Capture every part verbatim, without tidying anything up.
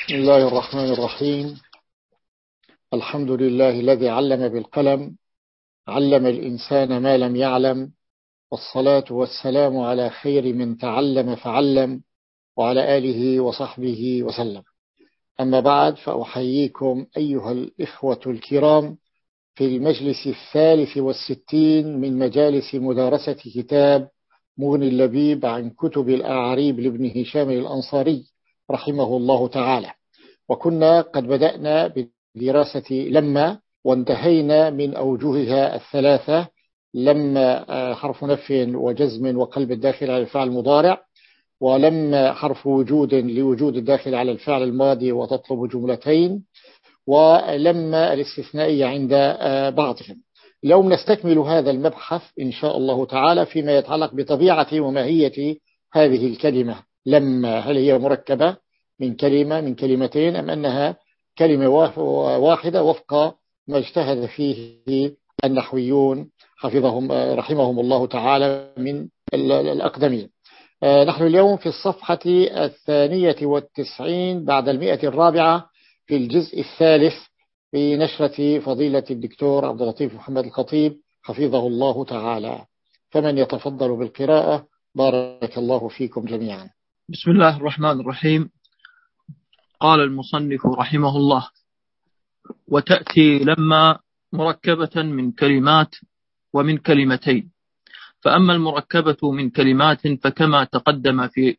بسم الله الرحمن الرحيم. الحمد لله الذي علم بالقلم، علم الإنسان ما لم يعلم، والصلاة والسلام على خير من تعلم فعلم، وعلى آله وصحبه وسلم. أما بعد، فأحييكم أيها الإخوة الكرام في المجلس الثالث والستين من مجالس مدارسة كتاب مغني اللبيب عن كتب الأعاريب لابن هشام الأنصاري رحمه الله تعالى. وكنا قد بدأنا بدراسة لما، وانتهينا من أوجهها الثلاثة: لما حرف نفي وجزم وقلب الداخل على الفعل المضارع، ولما حرف وجود لوجود الداخل على الفعل الماضي وتطلب جملتين، ولما الاستثنائية عند بعضهم. اليوم نستكمل هذا المبحث إن شاء الله تعالى فيما يتعلق بطبيعة وماهية هذه الكلمة لما. هل هي مركبة من كلمة من كلمتين، أم أنها كلمة واحدة وفق ما اجتهد فيه النحويون حفظهم رحمهم الله تعالى من الأقدمين؟ نحن اليوم في الصفحة الثانية والتسعين بعد المئة الرابعة في الجزء الثالث في نشرة فضيلة الدكتور عبد اللطيف محمد الخطيب حفظه الله تعالى. فمن يتفضل بالقراءة؟ بارك الله فيكم جميعا. بسم الله الرحمن الرحيم. قال المصنف رحمه الله: وتأتي لما مركبة من كلمات ومن كلمتين. فأما المركبة من كلمات فكما تقدم في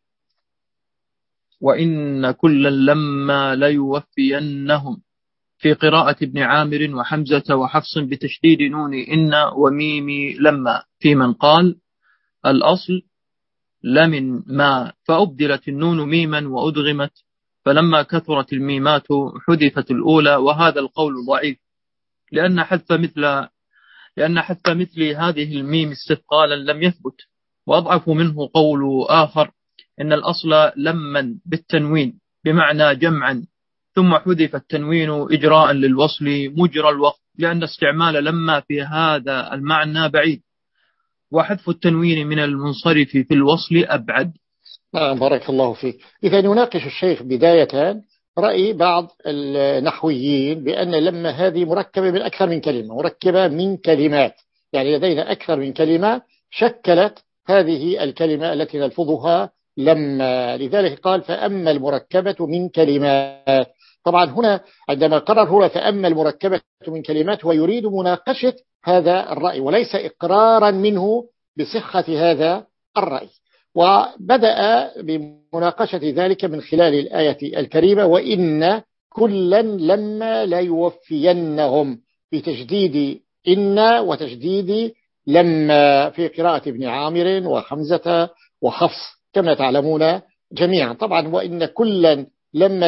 وإن كلا لما ليوفينهم في قراءة ابن عامر وحمزة وحفص بتشديد نون إن وميم لما، في من قال الأصل لمن ما فأبدلت النون ميما وأدغمت، فلما كثرت الميمات حذفت الأولى، وهذا القول ضعيف لأن حذف مثل لأن حذف مثل هذه الميم استثقالا لم يثبت. وأضعف منه قول آخر: إن الأصل لمن بالتنوين بمعنى جمعا، ثم حذف التنوين إجراء للوصل مجرى الوقت، لأن استعمال لما في هذا المعنى بعيد، وحذف التنوين من المنصرف في الوصل أبعد. نعم، بارك الله فيك. إذا يناقش الشيخ بداية رأي بعض النحويين بأن لما هذه مركبة من أكثر من كلمة، مركبة من كلمات، يعني لدينا أكثر من كلمة شكلت هذه الكلمة التي نلفظها لما. لذلك قال فأما المركبة من كلمات. طبعا هنا عندما قرر هو فأما المركبة من كلمات، هو يريد مناقشة هذا الرأي وليس إقرارا منه بصحة هذا الرأي. وبدأ بمناقشة ذلك من خلال الآية الكريمة: وإن كلا لما ليوفينهم، بتجديد إن وتجديد لما في قراءة ابن عامر وحمزة وحفص كما تعلمون جميعا. طبعا وإن كلا لما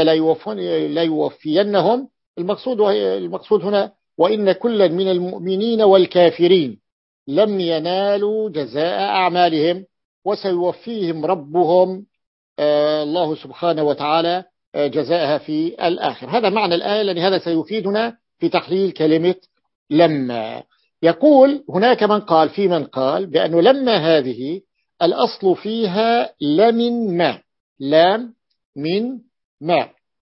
ليوفينهم، المقصود المقصود هنا وإن كلا من المؤمنين والكافرين لم ينالوا جزاء أعمالهم وسيوفيهم ربهم آه الله سبحانه وتعالى آه جزاءها في الآخر. هذا معنى الآية، لأن هذا سيفيدنا في تحليل كلمة لما. يقول هناك من قال في من قال بأنه لما هذه الأصل فيها لمن ما، لام من ما،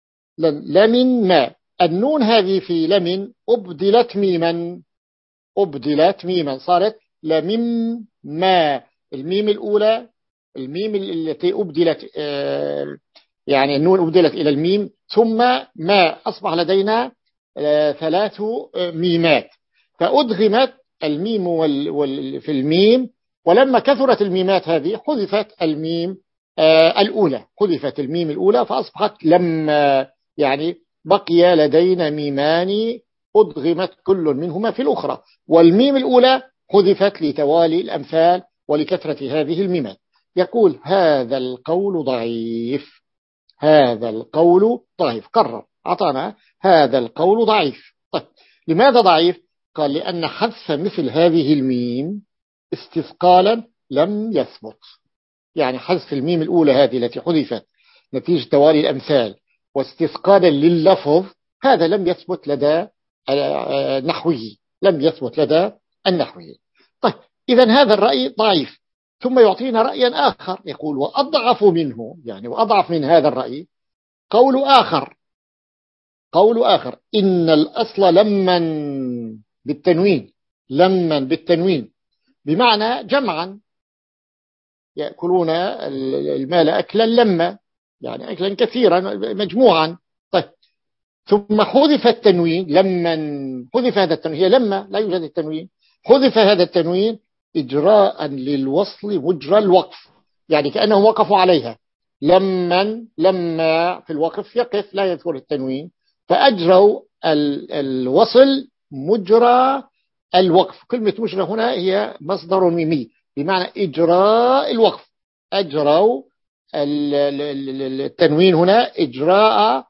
لمن ما. النون هذه في لمن أبدلت ميما، أبدلت ميما صارت لمن ما. الميم الأولى، الميم التي أبدلت يعني النون أبدلت إلى الميم، ثم ما، أصبح لدينا ثلاث ميمات، فأدغمت الميم وال وال في الميم. ولما كثرت الميمات هذه حذفت الميم الأولى، حذفت الميم الأولى فأصبحت لما، يعني بقي لدينا ميمان أدغمت كل منهما في الأخرى، والميم الأولى حذفت لتوالي الأمثال ولكثرة هذه الميمات. يقول هذا القول ضعيف، هذا القول ضعيف. قرر أعطانا هذا القول ضعيف. طيب لماذا ضعيف؟ قال لأن حذف مثل هذه الميم استثقالا لم يثبت، يعني حذف الميم الأولى هذه التي حذفت نتيجة توالي الأمثال واستثقالا لللفظ، هذا لم يثبت لدى النحوي، لم يثبت لدى النحوي. طيب إذن هذا الرأي ضعيف. ثم يعطينا رأيا آخر يقول وأضعف منه، يعني وأضعف من هذا الرأي قول آخر قول آخر إن الأصل لمن بالتنوين، لمن بالتنوين بمعنى جمعا، يأكلون المال أكلا لما، يعني أكلا كثيرا مجموعا. طيب ثم حذف التنوين، لمن حذف هذا التنوين، هي لما لا يوجد التنوين، حذف هذا التنوين إجراء للوصل مجرى الوقف، يعني كأنهم وقفوا عليها. لمن لما في الوقف يقف لا يذكر التنوين، فأجروا الوصل مجرى الوقف. كلمة مجرى هنا هي مصدر ميمي بمعنى إجراء الوقف، أجروا التنوين هنا إجراء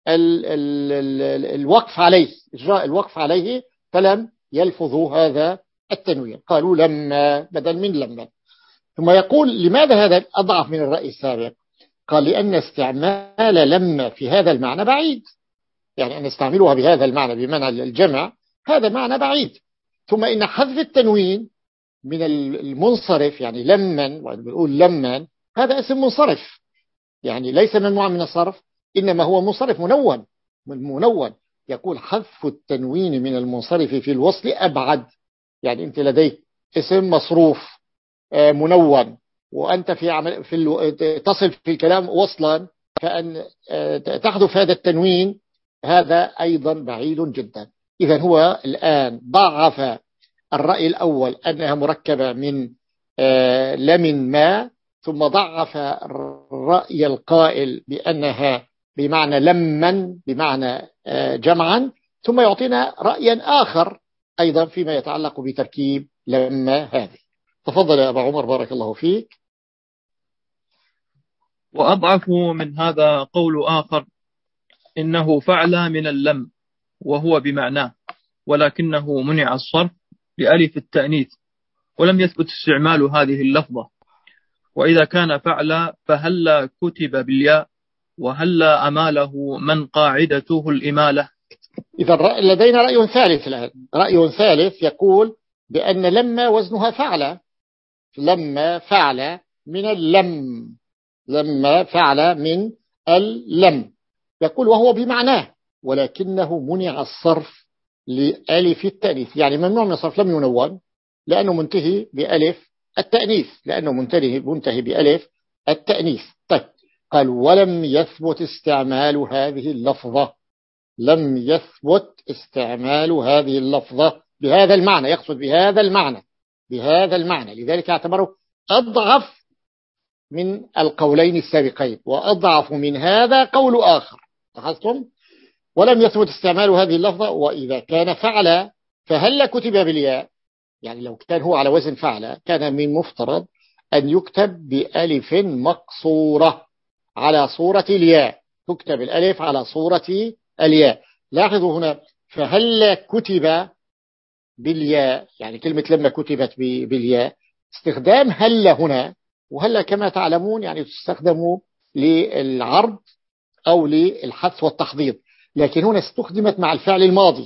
الوقف عليه، إجراء الوقف عليه، فلم يلفظوا هذا التنوين، قالوا لما بدل من لما. ثم يقول لماذا هذا أضعف من الرأي السابق؟ قال لأن استعمال لما في هذا المعنى بعيد، يعني أن نستعملها بهذا المعنى بمعنى الجمع هذا معنى بعيد. ثم إن حذف التنوين من المنصرف، يعني لمن، بنقول لمن هذا اسم منصرف، يعني ليس ممنوعا من الصرف، إنما هو منصرف منون منون. يقول حذف التنوين من المنصرف في الوصل أبعد، يعني أنت لديك اسم مصروف منون وأنت في عمل في تصل في الكلام وصلا، فأن تحذف هذا التنوين هذا أيضا بعيد جدا. إذن هو الآن ضعف الرأي الأول أنها مركبة من لمن ما، ثم ضعف الرأي القائل بأنها بمعنى لمن بمعنى جمعا، ثم يعطينا رأيا آخر أيضا فيما يتعلق بتركيب لما هذه. تفضل يا أبا عمر بارك الله فيك. وأضعف من هذا قول آخر إنه فعل من اللم وهو بمعناه، ولكنه منع الصرف بألف التأنيث ولم يثبت استعمال هذه اللفظة. وإذا كان فعل فهل كتب بالياء وهل أماله من قاعدته الإمالة. إذا لدينا رأي ثالث الآن، رأي ثالث يقول بأن لما وزنها فعل، لما فعل من اللم، لما فعل من اللم، يقول وهو بمعناه ولكنه منع الصرف لألف التأنيث، يعني ممنوع من الصرف لم ينون لأنه منتهي بألف التأنيث، لأنه منتهي منتهي بألف التأنيث. طيب قال ولم يثبت استعمال هذه اللفظة، لم يثبت استعمال هذه اللفظة بهذا المعنى، يقصد بهذا المعنى بهذا المعنى لذلك اعتبره أضعف من القولين السابقين، وأضعف من هذا قول آخر. لاحظتم؟ ولم يثبت استعمال هذه اللفظة. وإذا كان فعل فهل كتب بالياء، يعني لو كان هو على وزن فعل كان من مفترض أن يكتب بألف مقصورة على صورة الياء، تكتب الألف على صورة الياء. لاحظوا هنا فهل كتب بالياء، يعني كلمة لما كتبت بالياء، استخدام هل هنا، وهل كما تعلمون يعني تستخدم للعرض أو للحث والتحضيض، لكن هنا استخدمت مع الفعل الماضي،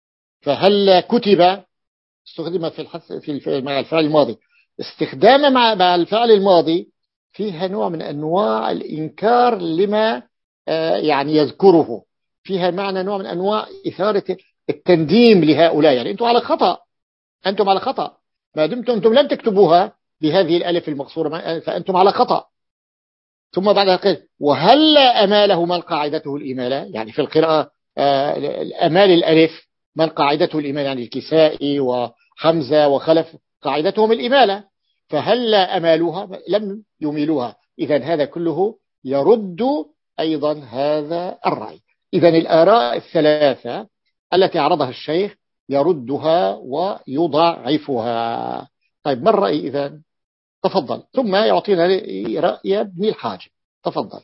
فهل كتب استخدمت في الحث في مع الفعل الماضي. استخدام مع مع الفعل الماضي فيها نوع من أنواع الإنكار لما يعني يذكره، فيها معنى نوع من أنواع إثارة التنديم لهؤلاء، يعني أنتم على خطأ، أنتم على خطأ ما دمتم أنتم لم تكتبوها بهذه الألف المقصورة فأنتم على خطأ. ثم بعد ذلك وهل أماله من قاعدته الإمالة، يعني في القراءة الأمال الألف من قاعدته الإمالة، يعني الكسائي وحمزة وخلف قاعدتهم الإمالة، فهل أمالوها لم يميلوها. إذن هذا كله يرد أيضا هذا الرأي. إذن الآراء الثلاثة التي عرضها الشيخ يردها ويضعفها. طيب ما الرأي إذن؟ تفضل، ثم يعطينا رأي ابن الحاجب. تفضل.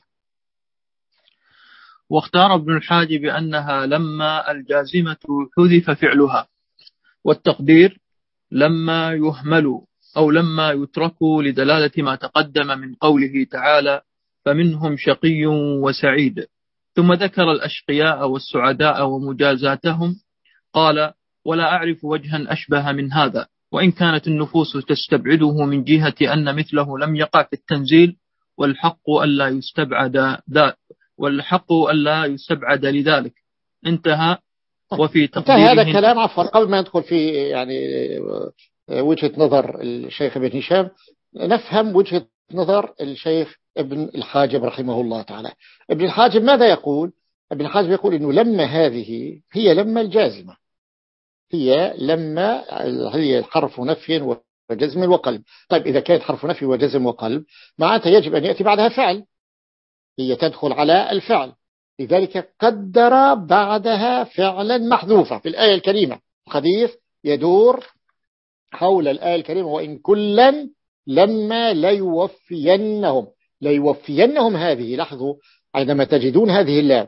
واختار ابن الحاجب أنها لما الجازمة حذف فعلها، والتقدير لما يهمل أو لما يترك لدلالة ما تقدم من قوله تعالى فمنهم شقي وسعيد. ثم ذكر الأشقياء والسعداء ومجازاتهم، قال ولا أعرف وجها أشبه من هذا، وإن كانت النفوس تستبعده من جهة أن مثله لم يقع في التنزيل، والحق ألا يستبعد ذا والحق ألا يستبعد لذلك. انتهى. وفي انتهى هذا تقديره الكلام. عفوا، قبل ما ندخل في يعني وجهة نظر الشيخ ابن هشام، نفهم وجهة نظر الشيخ ابن الحاجب رحمه الله تعالى. ابن الحاجب ماذا يقول؟ ابن الحاجب يقول إنه لما هذه هي لما الجازمة، هي لما هي حرف نفي وجزم وقلب. طيب إذا كانت حرف نفي وجزم وقلب، معناتها يجب أن يأتي بعدها فعل، هي تدخل على الفعل، لذلك قدر بعدها فعلا محذوفة في الآية الكريمة. الحديث يدور حول الآية الكريمة وإن كلا لما ليوفينهم. ليوفينهم هذه، لاحظوا عندما تجدون هذه اللام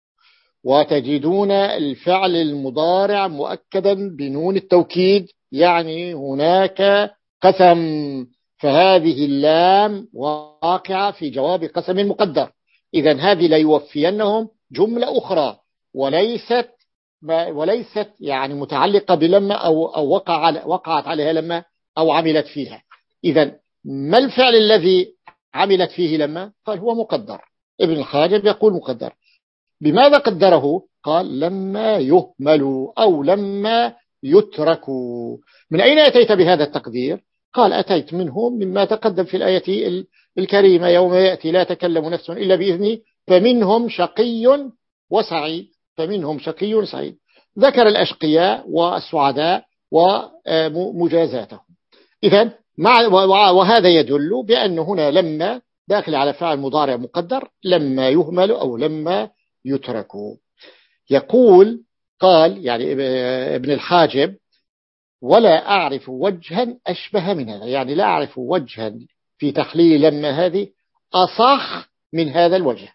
وتجدون الفعل المضارع مؤكدا بنون التوكيد، يعني هناك قسم، فهذه اللام واقعة في جواب قسم مقدر. إذن هذه ليوفينهم جملة أخرى، وليست وليست يعني متعلقة بلما أو, أو وقع وقعت عليها لما أو عملت فيها. إذن ما الفعل الذي عملت فيه لما؟ قال هو مقدر. ابن الحاجب يقول مقدر. بماذا قدره؟ قال لما يهملوا أو لما يتركوا. من أين أتيت بهذا التقدير؟ قال أتيت منه مما تقدم في الآية الكريمة يوم يأتي لا تكلم نفس إلا بإذنه فمنهم شقي وسعيد. فمنهم شقي وسعيد، ذكر الأشقياء والسعداء ومجازاتهم. إذن وهذا يدل بأن هنا لما داخل على فعل مضارع مقدر، لما يهمل أو لما يتركوا. يقول قال يعني ابن الحاجب ولا أعرف وجها أشبه من هذا، يعني لا أعرف وجها في تحليل لما هذه أصح من هذا الوجه،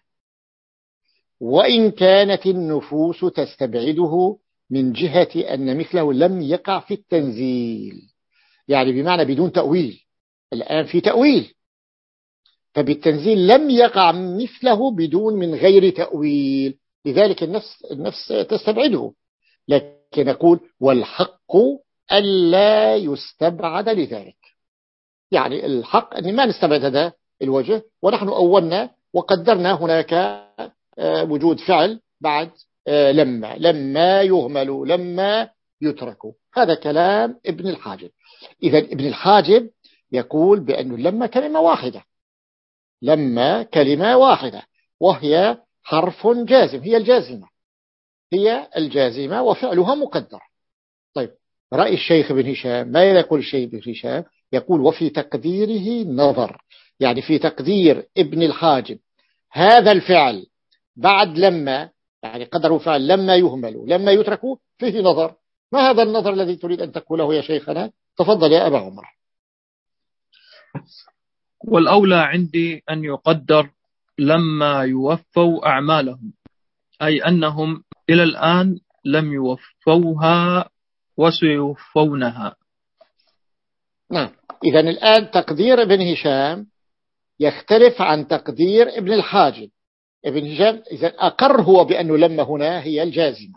وإن كانت النفوس تستبعده من جهة أن مثله لم يقع في التنزيل، يعني بمعنى بدون تأويل. الآن في تأويل، فبالتنزيل لم يقع مثله بدون من غير تأويل، لذلك النفس, النفس تستبعده. لكن نقول والحق ألا يستبعد لذلك، يعني الحق أن ما نستبعد هذا الوجه، ونحن أولنا وقدرنا هناك وجود فعل بعد لما لما يهملوا لما يتركوا. هذا كلام ابن الحاجب. إذا ابن الحاجب يقول بأن لما كلمة واحدة، لما كلمة واحدة وهي حرف جازم، هي الجازمة هي الجازمة وفعلها مقدر. طيب رأي الشيخ ابن هشام، ما يقول الشيخ ابن هشام؟ يقول وفي تقديره نظر، يعني في تقدير ابن الحاجب هذا الفعل بعد لما، يعني قدروا فعل لما يهملوا لما يتركوا، فيه نظر. ما هذا النظر الذي تريد أن تقوله يا شيخنا؟ تفضل يا أبا عمر. والأولى عندي أن يقدر لما يوفوا أعمالهم، أي أنهم إلى الآن لم يوفوها وسيوفونها. نعم. إذا الآن تقدير ابن هشام يختلف عن تقدير ابن الحاجب. ابن هشام إذا أقر هو بأنه لما هنا هي الجازمة،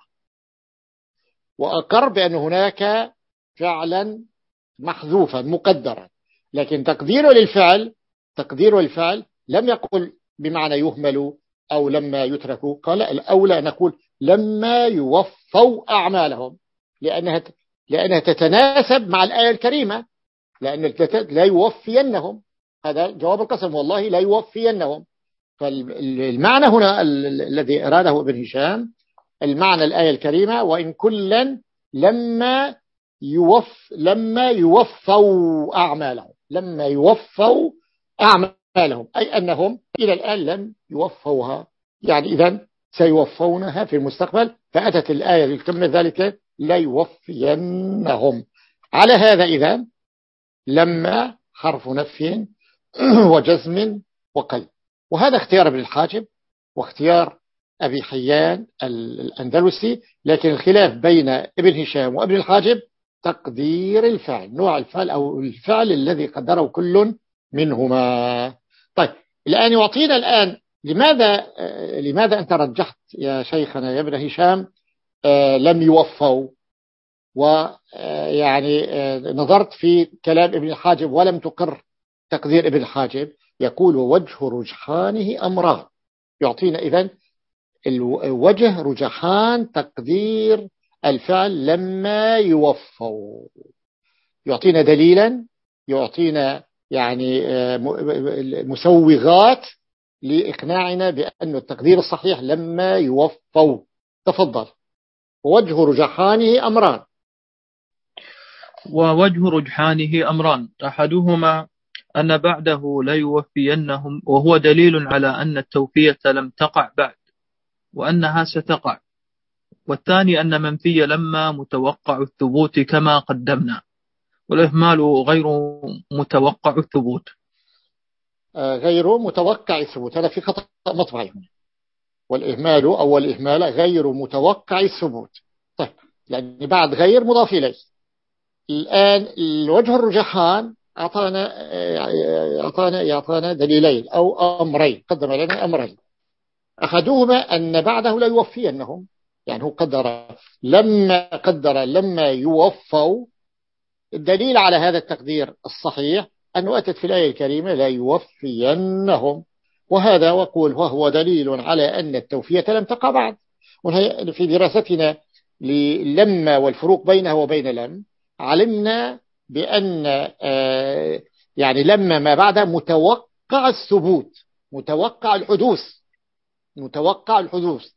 وأقر بأن هناك فعلا محذوفا مقدرا، لكن تقديره للفعل تقديره الفعل لم يقل بمعنى يهمل أو لما يتركوا، قال الأولى نقول لما يوفوا أعمالهم، لأنها لأنها تتناسب مع الآية الكريمة، لأن لا يوفينهم، هذا جواب القسم والله لا يوفينهم. فالمعنى هنا الذي أراده ابن هشام المعنى الآية الكريمة وإن كلا لما يوف لما يوفوا أعمالهم، لما يوفوا أعمالهم أي أنهم إلى الآن لم يوفوها، يعني إذن سيوفونها في المستقبل. فأتت الآية لتكمل ذلك لا يوفينهم. على هذا إذن لما حرف نفي وجزم وقلب، وهذا اختيار ابن الحاجب واختيار أبي حيان الأندلسي. لكن الخلاف بين ابن هشام وابن الحاجب تقدير الفعل، نوع الفعل أو الفعل الذي قدره كل منهما. طيب الآن يعطينا الآن لماذا لماذا أنت رجحت يا شيخنا يا ابن هشام لم يوفوا، ويعني نظرت في كلام ابن الحاجب ولم تقر تقدير ابن الحاجب؟ يقول وجه رجحانه أمران. يعطينا إذن الوجه رجحان تقدير الفعل لما يوفوا، يعطينا دليلا، يعطينا يعني مسوغات لإقناعنا بأن التقدير الصحيح لما يوفوا. تفضل. ووجه رجحانه أمران. ووجه رجحانه أمران، أحدهما أن بعده ليوفينهم، وهو دليل على أن التوفية لم تقع بعد وأنها ستقع. والثاني أن منفي لما متوقع الثبوت كما قدمنا، والإهمال غير متوقع الثبوت. آه غير متوقع الثبوت، هذا في خطأ مطبعي هنا. والإهمال أو الإهمال غير متوقع الثبوت. طيب، يعني بعد غير مضاف إليه. الآن الوجه الرجحان أعطانا أعطانا يعطانا دليلين أو أمرين، قدم لنا أمرين. أحدهما أن بعده لا يوفينهم، يعني هو قدر لما قدر لما يوفوا. الدليل على هذا التقدير الصحيح أنه أتت في الآية الكريمة لا يوفينهم، وهذا وقول وهو دليل على أن التوفية لم تقع بعد. في دراستنا للما والفروق بينها وبين لم علمنا بأن يعني لما ما بعدها متوقع الثبوت، متوقع الحدوث، متوقع الحدوث.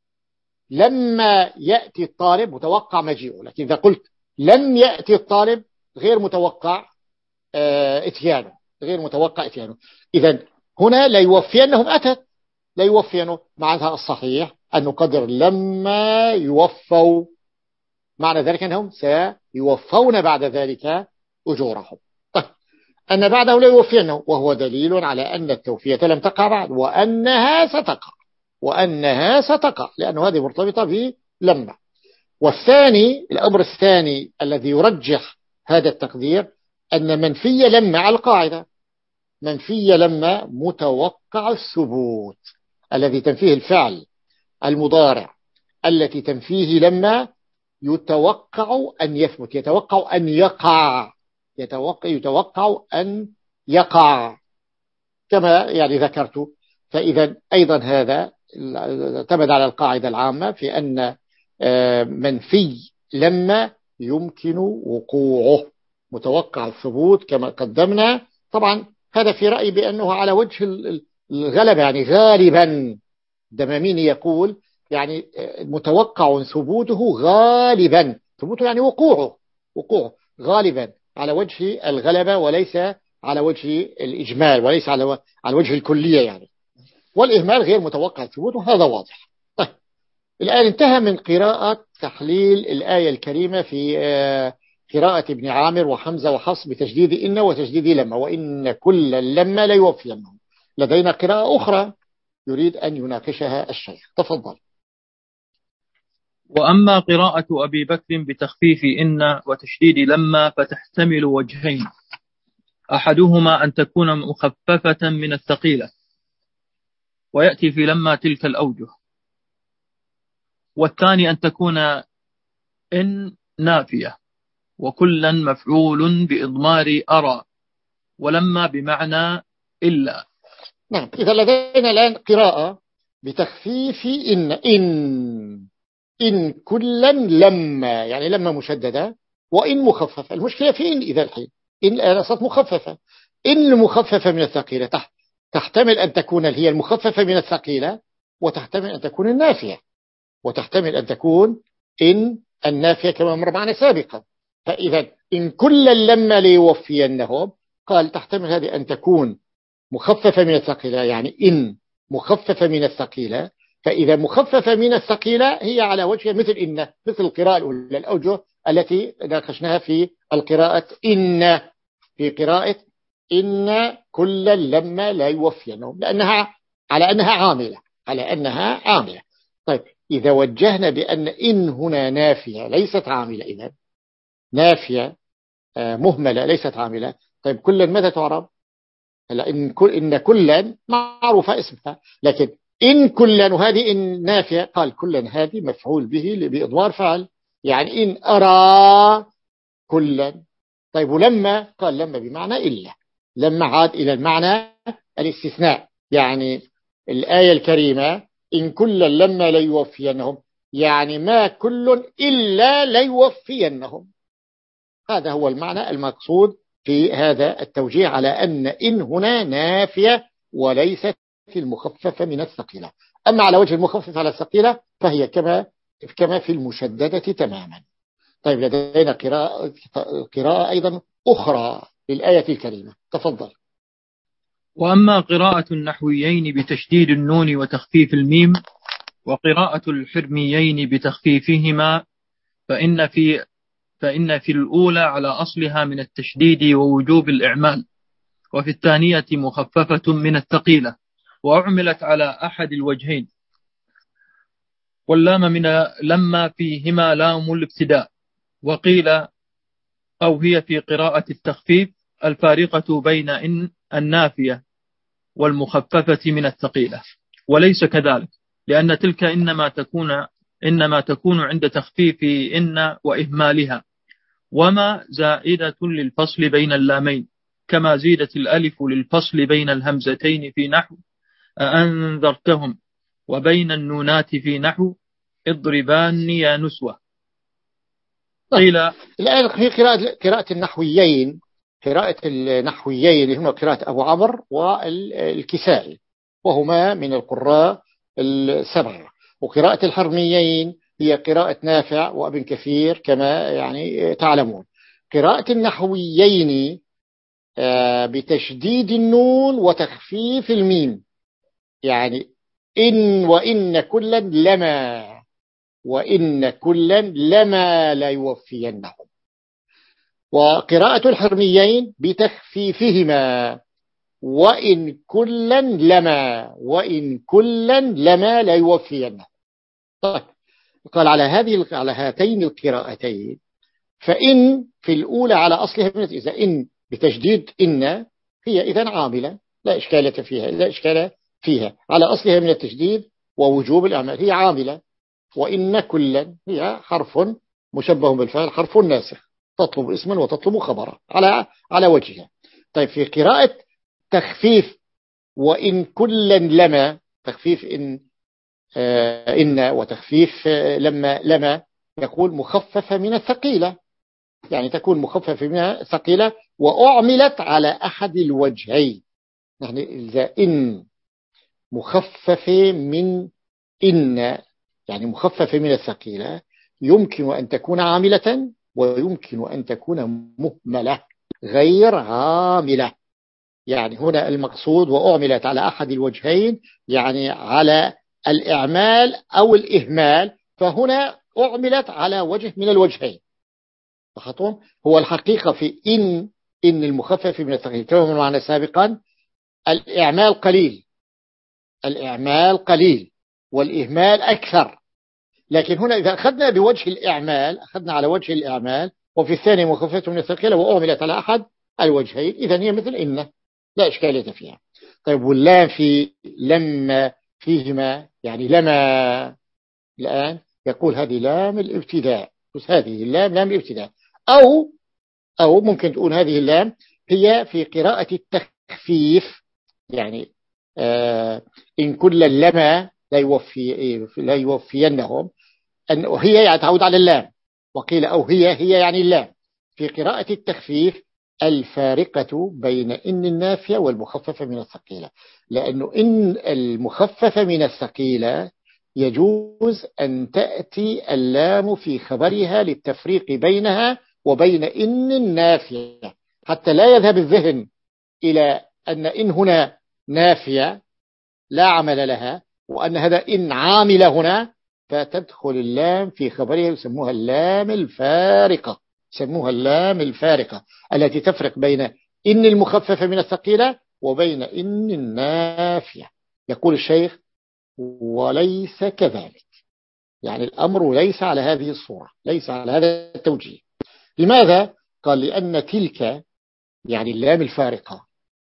لما يأتي الطالب متوقع مجيئه، لكن إذا قلت لم يأتي الطالب غير متوقع اتيانه، غير متوقع اتيانه. إذن هنا لا يوفينهم أتت، لا يوفينه. معناها الصحيح أن نقدر لما يوفوا، معنى ذلك أنهم سيوفون بعد ذلك أجورهم. طيب، أن بعده لا يوفينه وهو دليل على أن التوفية لم تقع بعد وأنها ستقع، وأنها ستقع لأنه هذه مرتبطة بلما. والثاني، الأمر الثاني الذي يرجح هذا التقدير أن منفي لما على القاعدة، منفي لما متوقع الثبوت الذي تنفيه الفعل المضارع التي تنفيه لما يتوقع أن يثبت، يتوقع أن يقع، يتوقع, يتوقع أن يقع كما يعني ذكرت. فإذا أيضا هذا اعتمد على القاعدة العامة في أن منفي لما يمكن وقوعه متوقع الثبوت كما قدمنا. طبعا هذا في رأيي بأنه على وجه الغلبة، يعني غالبا دماميني يقول يعني متوقع ثبوته غالبا، ثبوته يعني وقوعه، وقوعه غالبا على وجه الغلبة وليس على وجه الإجمال، وليس على على وجه الكلية يعني. والإهمال غير متوقع ثبوته، هذا واضح. طيب، الآن انتهى من قراءة تحليل الآية الكريمة في قراءة ابن عامر وحمزة وحفص بتجديد إن وتجديد لما، وإن كل لما لا يوفينهم. لدينا قراءة أخرى يريد أن يناقشها الشيخ، تفضل. وأما قراءة أبي بكر بتخفيف إن وتشديد لما فتحتمل وجهين، أحدهما أن تكون مخففة من الثقيلة ويأتي في لما تلك الأوجه، والثاني أن تكون إن نافية وكلا مفعول بإضمار أرى، ولما بمعنى إلا. نعم، إذا لدينا الآن قراءة بتخفيف إن إن إن كلا لما، يعني لما مشددة وإن مخففة. المشكلة في إن إذا الحين إن الآن صارت مخففة. إن المخففة من الثقيلة تحتمل أن تكون هي المخففة من الثقيلة، وتحتمل أن تكون النافية، وتحتمل أن تكون إن النافية كما مر معنا سابقا. فإذا إن كل لما ليوفينهم قال تحتمل هذه أن تكون مخففة من الثقيلة، يعني إن مخففة من الثقيلة. فإذا مخففة من الثقيلة هي على وجه مثل إن، مثل القراءة الأولى، الأوجه التي ناقشناها في القراءة إن، في قراءة إن كل لما لا يوفينهم، لأنها على أنها عاملة، على أنها عاملة. طيب، إذا وجهنا بأن إن هنا نافية ليست عاملة، إذا نافية مهملة ليست عاملة. طيب، كلا ماذا تعرب؟ هلا إن كل إن كلا معروفة اسمها، لكن إن كلا وهذه إن نافية، قال كلا هذه مفعول به بإضمار فعل، يعني إن أرى كلا. طيب، ولما قال لما بمعنى إلا، لما عاد إلى المعنى الاستثناء، يعني الآية الكريمة إن كلا لما ليوفينهم، يعني ما كل إلا ليوفينهم. هذا هو المعنى المقصود في هذا التوجيه، على أن إن هنا نافية وليست المخففة من الثقيلة. أما على وجه المخفف على الثقيلة فهي كما كما في المشددة تماما. طيب لدينا قراءة, قراءة أيضا أخرى للآية الكريمة، تفضل. وأما قراءة النحويين بتشديد النون وتخفيف الميم وقراءة الحرميين بتخفيفهما فإن في فإن في الأولى على أصلها من التشديد ووجوب الإعمال، وفي الثانية مخففة من الثقيلة وأعملت على أحد الوجهين، واللام من لما فيهما لام الابتداء. وقيل أو هي في قراءة التخفيف الفارقة بين إن النافية والمخففة من الثقيلة، وليس كذلك، لأن تلك إنما تكون إنما تكون عند تخفيف إن وإهمالها، وما زائدة للفصل بين اللامين، كما زيدت الألف للفصل بين الهمزتين في نحو أأنذرتهم، وبين النونات في نحو اضربان يا نسوة. قيل الآن في قراءة قراءة النحويين قراءة النحويين اللي هم قراءة أبو عمرو والكسائي، وهما من القراء السبع. وقراءة الحرميين هي قراءة نافع وابن كثير كما يعني تعلمون. قراءة النحويين بتشديد النون وتخفيف الميم، يعني إن وإن كلا لما وإن كلا لما لا يوفينهم. وقراءة الحرميين بتخفيفهما وإن كلا لما وإن كلا لما لا يوفينهم. طيب قال على هذه على هاتين القراءتين فإن في الأولى على أصلها من إذا إن بتجديد إن هي إذن عاملة لا إشكالية فيها لا إشكال فيها على أصلها من التجديد ووجوب الأعمال، هي عاملة. وإن كلا هي حرف مشبه بالفعل، حرف ناسخ، تطلب اسما وتطلب خبرا على على وجهها. طيب في قراءة تخفيف وإن كلا لما، تخفيف إن آه إن وتخفيف آه لما لما يقول مخففة من الثقيلة، يعني تكون مخففة من الثقيلة وأعملت على أحد الوجهين. يعني إذا إن مخففة من إن يعني مخففة من الثقيلة يمكن أن تكون عاملة ويمكن أن تكون مهملة غير عاملة. يعني هنا المقصود وأعملت على أحد الوجهين، يعني على الإعمال أو الإهمال، فهنا أعملت على وجه من الوجهين. لاحظتم هو الحقيقة في إن إن المخفف من الثقيل كما معنا سابقا الإعمال قليل الإعمال قليل والإهمال أكثر. لكن هنا إذا أخذنا بوجه الإعمال أخذنا على وجه الإعمال وفي الثاني مخففة من الثقيلة وأعملت على أحد الوجهين، إذن هي مثل إن لا إشكالية فيها. طيب واللام في لما فيهما يعني لما الآن يقول هذه لام الابتداء، بس هذه اللام لام الابتداء، أو أو ممكن تقول هذه اللام هي في قراءة التخفيف، يعني آه إن كل لما لا يوفي لا يوفينهم، أن هي يعني تعود على اللام. وقيل أو هي هي يعني اللام في قراءة التخفيف الفارقة بين إن النافية والمخففة من الثقيلة، لأنه إن المخففة من الثقيلة يجوز أن تأتي اللام في خبرها للتفريق بينها وبين إن النافية، حتى لا يذهب الذهن إلى أن إن هنا نافية لا عمل لها وأن هذا إن عامل هنا، فتدخل اللام في خبرها يسموها اللام الفارقة يسموها اللام الفارقة التي تفرق بين إن المخففة من الثقيلة وبين إن النافية. يقول الشيخ وليس كذلك، يعني الأمر ليس على هذه الصورة، ليس على هذا التوجيه. لماذا؟ قال لأن تلك يعني اللام الفارقة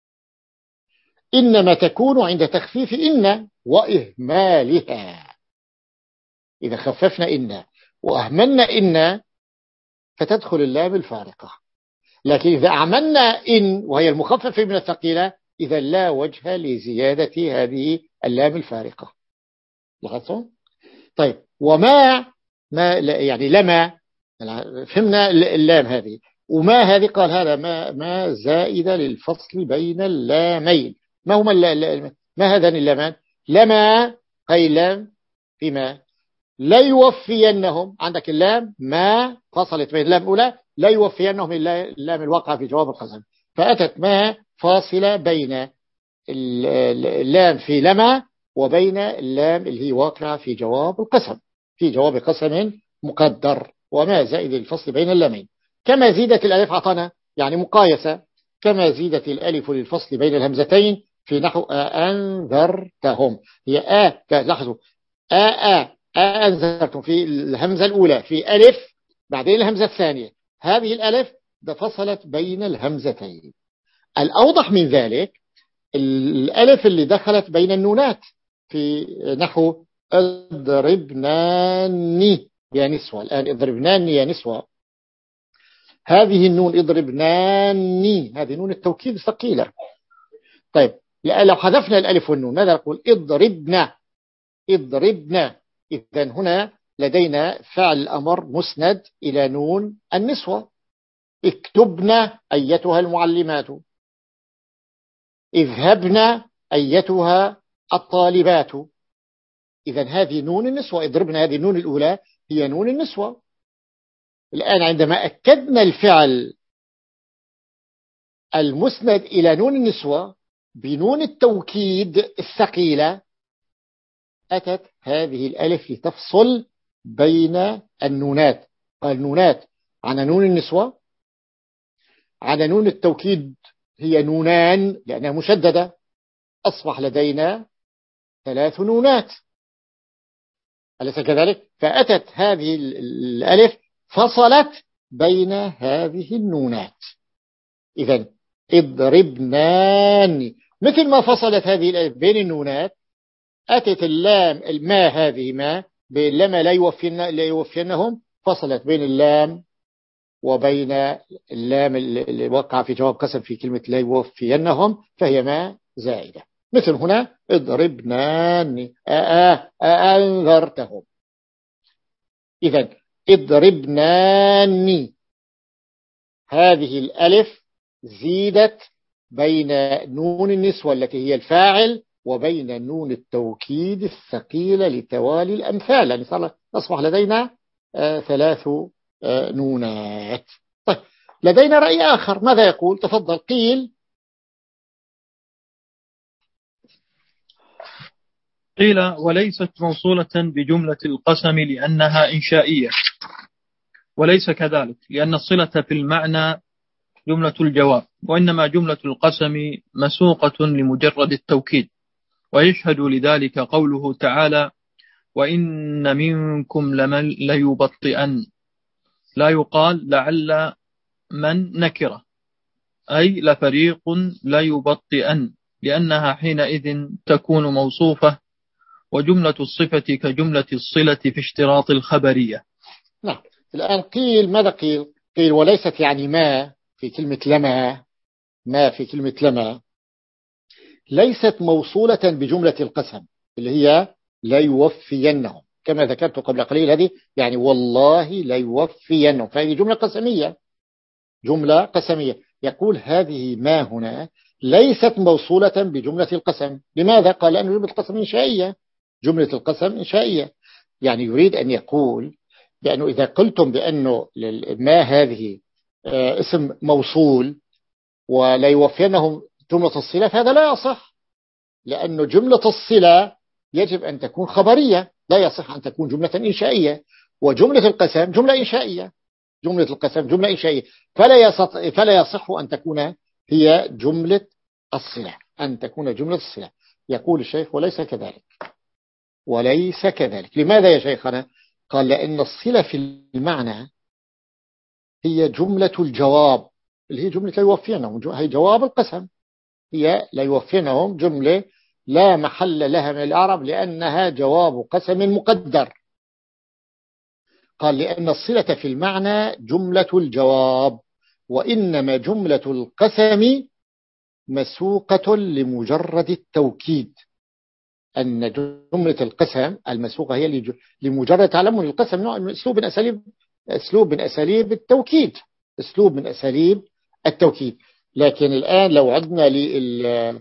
إنما تكون عند تخفيف إن وإهمالها. إذا خففنا إن وأهملنا إن فتدخل اللام الفارقة، لكن إذا أعملنا إن وهي المخففة من الثقيلة إذا لا وجه لزيادة هذه اللام الفارقة. لاحظتم؟ طيب وما ما يعني لما فهمنا اللام هذه، وما هذه قال هذا ما ما زائدة للفصل بين اللامين. ما هما ما هذان اللامان؟ لما أي لام فيما لا يوفينهم، عندك اللام ما فصلت بين اللام الأولى لا يوفينهم اللام الواقع في جواب القسم، فأتت ما فاصلة بين اللام في لما وبين اللام اللي هي واقعة في جواب القسم، في جواب قسم مقدر. وما زائد الفصل بين اللامين. كما زيدت الألف عطنا يعني مقايسة، كما زيدت الألف للفصل بين الهمزتين في نحو أنذرتهم. هي آ لاحظوا آ آ أنذرتم في الهمزة الأولى في ألف، بعدين الهمزة الثانية هذه الألف ده فصلت بين الهمزتين. الأوضح من ذلك الألف اللي دخلت بين النونات في نحو اضربناني يا نسوة. الآن اضربناني يا نسوة، هذه النون اضربناني هذه نون التوكيد ثقيلة. طيب لو حذفنا الألف والنون ماذا نقول؟ اضربنا اضربنا. إذن هنا لدينا فعل الأمر مسند إلى نون النسوة. اكتبنا أيتها المعلمات، اذهبنا أيتها الطالبات. إذن هذه نون النسوة، اضربنا هذه النون الأولى هي نون النسوة. الآن عندما أكدنا الفعل المسند إلى نون النسوة بنون التوكيد الثقيلة أتت هذه الألف لتفصل بين النونات. قال نونات على نون النسوة، على نون التوكيد هي نونان لأنها مشددة، أصبح لدينا ثلاث نونات، أليس كذلك؟ فأتت هذه الألف فصلت بين هذه النونات. إذن اضربنان مثل ما فصلت هذه الألف بين النونات، أتت اللام الماء هذه ما بين لما لا يوفين لا يوفينهم فصلت بين اللام وبين اللام اللي وقع في جواب قسم في كلمة لا يوفينهم، فهي ما زائدة. مثل هنا اضربنان أنذرتهم. إذن اضربنان هذه الألف زيدت بين نون النسوة التي هي الفاعل وبين نون التوكيد الثقيلة لتوالي الأمثال، يعني صار أصبح لدينا آه ثلاث آه نونات. طيب لدينا رأي آخر، ماذا يقول؟ تفضل. قيل قيل وليست موصولة بجملة القسم لأنها إنشائية، وليس كذلك لأن الصلة في المعنى جملة الجواب، وإنما جملة القسم مسوقة لمجرد التوكيد. ويشهد لذلك قوله تعالى وإن منكم لمن ليبطئن، لا يقال لعل من نكرة أي لفريق ليبطئن، لأنها حينئذ تكون موصوفة، وجملة الصفة كجملة الصلة في اشتراط الخبرية. نعم. الآن قيل ماذا قيل؟ قيل وليست يعني ما في كلمة لما، ما في كلمة لما ليست موصولة بجملة القسم اللي هي لا يوفينهم، كما ذكرت قبل قليل هذه يعني والله لا يوفينهم، فهذه جملة قسمية، جملة قسمية. يقول هذه ما هنا ليست موصولة بجملة القسم. لماذا؟ قال لأن جملة القسم إنشائية، جملة القسم إنشائية. يعني يريد أن يقول بأنه إذا قلتم بأنه ما هذه اسم موصول ولا يوفينهم جملة الصلة فهذا لا يصح، لأن جملة الصلة يجب أن تكون خبرية، لا يصح أن تكون جملة إنشائية، وجملة القسم جملة إنشائية، جملة القسم جملة إنشائية، فلا يصح, فلا يصح أن تكون هي جملة الصلة، أن تكون جملة الصلة. يقول الشيخ وليس كذلك، وليس كذلك. لماذا يا شيخنا؟ قال لأن الصلة في المعنى هي جملة الجواب اللي هي جملة لا يوفينهم، هي جواب القسم، هي لا يوفينهم جملة لا محل لها من الإعراب لأنها جواب قسم مقدر. قال لأن الصلة في المعنى جملة الجواب، وإنما جملة القسم مسوقة لمجرد التوكيد. أن جملة القسم المسبوقة هي لمجرد تعلم القسم نوع من أسلوب من أساليب أسلوب من أساليب التوكيد أسلوب من أساليب التوكيد. لكن الآن لو عدنا لل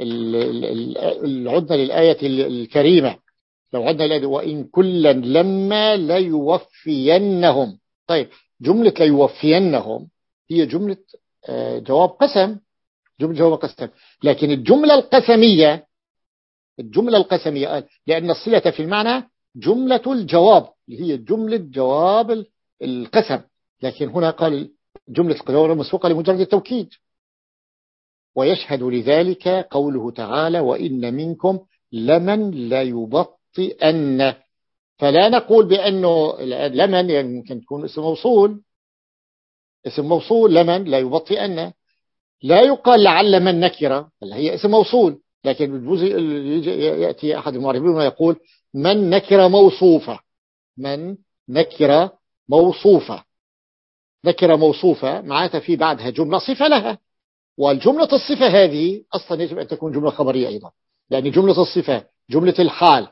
عدنا للآية الكريمة، لو عدنا للآية وإن كلا لما ليوفينهم. طيب جملة ليوفينهم هي جملة جواب قسم، جملة جواب قسم. لكن الجملة القسمية الجملة القسمية لأن الصلة في المعنى جملة الجواب اللي هي جملة جواب القسم، لكن هنا قال جملة الجواب المسبوقة لمجرد التوكيد. ويشهد لذلك قوله تعالى وإن منكم لمن لا يبطئن. فلا نقول بأنه لمن يعني ممكن تكون اسم موصول، اسم موصول لمن لا يبطئن. لا يقال لعل من نكرة هي اسم موصول، لكن بجوز يأتي أحد المعربين ويقول من نكرة موصوفة، من نكرة موصوفة نكرة موصوفة معناتها في بعدها جملة صفة لها، والجملة الصفة هذه أصلا يجب أن تكون جملة خبرية أيضا، لأن جملة الصفة جملة الحال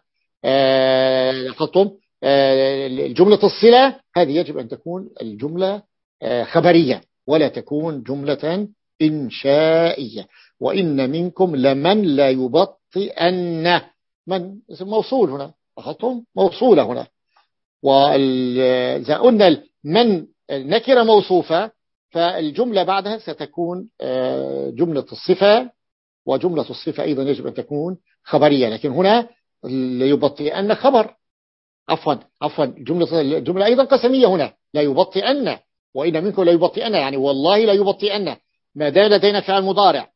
خطم جملة الصلة هذه يجب أن تكون الجملة آه خبرية ولا تكون جملة إنشائية. وإن منكم لمن لا يبطئن، من اسم موصول هنا خطم موصولة هنا. وإذا قلنا من نكرة موصوفة فالجملة بعدها ستكون جملة الصفة، وجملة الصفة أيضا يجب أن تكون خبرية. لكن هنا لا يبطئن خبر، عفوا عفوا جملة الجملة أيضا قسمية هنا لا يبطئن. وإن منكم لا يبطئن يعني والله لا يبطئن، ما دام لدينا فعل مضارع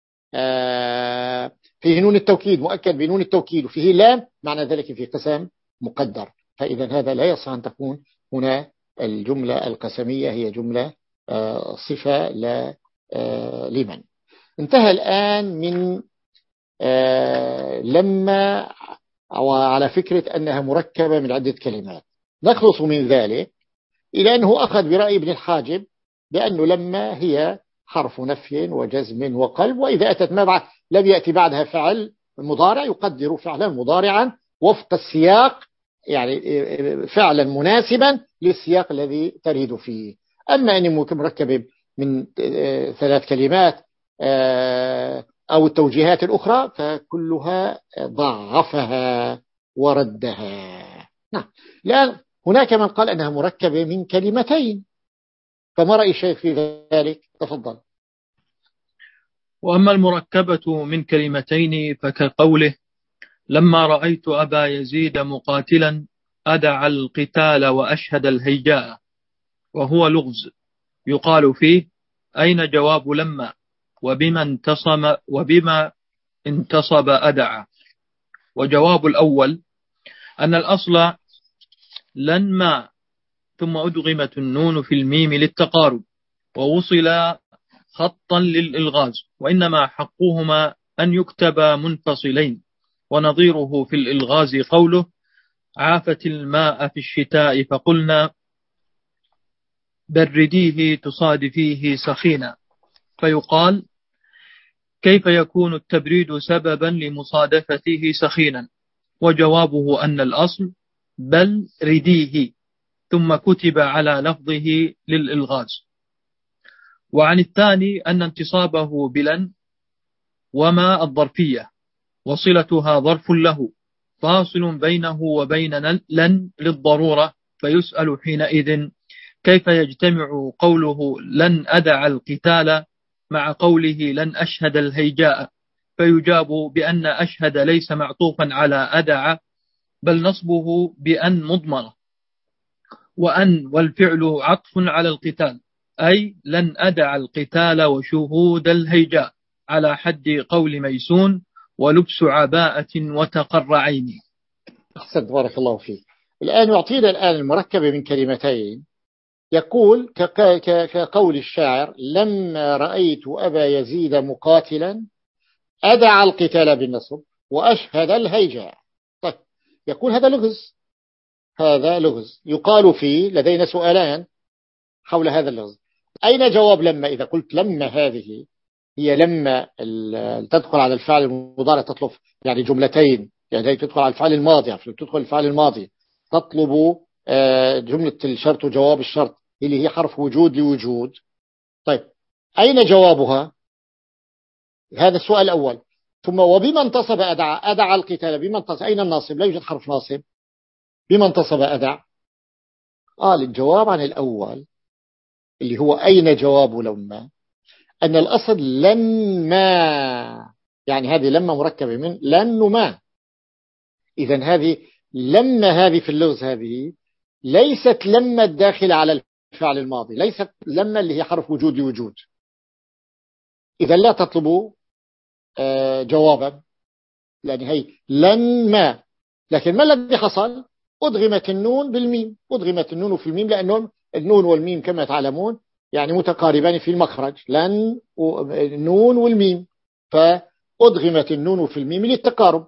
فيه نون التوكيد مؤكد بنون التوكيد وفيه لام، معنى ذلك في قسم مقدر. فإذا هذا لا يصح أن تكون هنا الجملة القسمية هي جملة صفة لا لمن. انتهى الآن من لما على فكرة أنها مركبة من عدة كلمات. نخلص من ذلك إلى أنه أخذ برأي ابن الحاجب بأنه لما هي حرف نفي وجزم وقلب، وإذا أتت ما بعد لم يأتي بعدها فعل مضارع يقدر فعلا مضارعا وفق السياق، يعني فعلا مناسبا للسياق الذي تريد فيه. أما أن مركب من ثلاث كلمات أو التوجيهات الأخرى فكلها ضعفها وردها. نعم. الآن هناك من قال أنها مركبة من كلمتين، فما رأي الشيخ في ذلك؟ تفضل. وأما المركبة من كلمتين فكقوله لما رأيت أبا يزيد مقاتلا أدع القتال وأشهد الهيجاء، وهو لغز يقال فيه أين جواب لما وبما انتصم وبما انتصب أدع. وجواب الأول أن الأصل لنما ثم أدغمت النون في الميم للتقارب ووصل خطا للإلغاز، وإنما حقهما أن يكتب منفصلين. ونظيره في الإلغاز قوله عافت الماء في الشتاء فقلنا برديه تصادفيه سخينا، فيقال كيف يكون التبريد سببا لمصادفته سخينا؟ وجوابه أن الأصل بل رديه ثم كتب على لفظه للإلغاز. وعن الثاني أن انتصابه بلن وما الظرفية وصلتها ظرف له فاصل بينه وبين لن للضرورة، فيسأل حينئذ كيف يجتمع قوله لن أدع القتال مع قوله لن أشهد الهيجاء؟ فيجاب بأن أشهد ليس معطوفا على أدع بل نصبه بأن مضمرة، وأن والفعل عطف على القتال أي لن أدع القتال وشهود الهيجاء على حد قول ميسون ولبس عباءة وتقر عيني. أحسنت بارك الله فيك. الآن يعطينا الآن المركبة من كلمتين، يقول كقول الشاعر لما رأيت أبا يزيد مقاتلا أدع القتال بالنصب وأشهد الهيجاء. طيب يقول هذا لغز، هذا لغز يقال فيه. لدينا سؤالان حول هذا اللغز. أين جواب لما؟ إذا قلت لما هذه هي لما تدخل على الفعل المضارع تطلب يعني جملتين يعني هي تدخل على الفعل الماضي، تدخل الفعل الماضي تطلب جملة الشرط وجواب الشرط اللي هي حرف وجود لوجود. طيب أين جوابها؟ هذا السؤال الأول. ثم وبما انتصب أدعى أدعى القتال، بما انتصب، أين الناصب؟ لا يوجد حرف ناصب. بما انتصب أدعى؟ قال الجواب عن الأول اللي هو أين جواب لما، أن الأصل لما، يعني هذه لما مركبة من لن وما. إذن هذه لما، هذه في اللغز هذه ليست لما الداخلة على الفعل الماضي، ليست لما اللي هي حرف وجود لوجود. إذا لا تطلبوا جوابا، لأن هي لن ما. لكن ما الذي حصل؟ أدغمت النون بالميم، أدغمت النون في الميم، لأنهم النون والميم كما تعلمون يعني متقاربان في المخرج، لن النون والميم، فأدغمت النون في الميم للتقارب،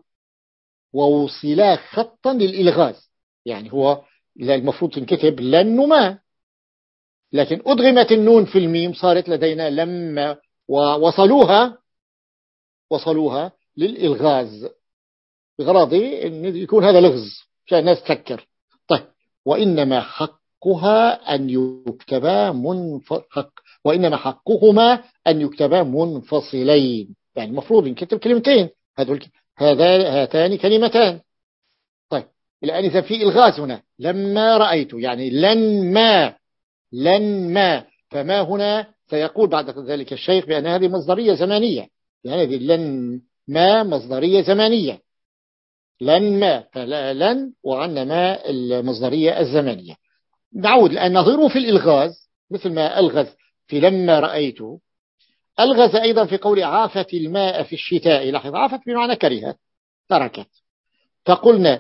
ووصلا خطا للإلغاز. يعني هو المفروض تنكتب لن وما، لكن أدغمت النون في الميم صارت لدينا لما، ووصلوها وصلوها للإلغاز بغرضي أن يكون هذا لغز عشان الناس تفكر. طيب وإنما حقها أن يكتبا منفصل، وإنما حقهما أن يكتبا منفصلين، يعني المفروض ينكتب كلمتين، هذا هاتان كلمتان. طيب الآن إذا في إلغاز هنا، لما رأيت يعني لن ما، لن ما، فما هنا سيقول بعد ذلك الشيخ بأن هذه مصدرية زمانية، يعني هذه لن ما مصدرية زمانية، لن ما فلن وعن ما المصدرية الزمانية. نعود الآن نظيره في الإلغاز، مثل ما ألغز في لما رأيت، ألغز أيضا في قول عافت الماء في الشتاء. لاحظ عافت بمعنى كرهت تركت، فقلنا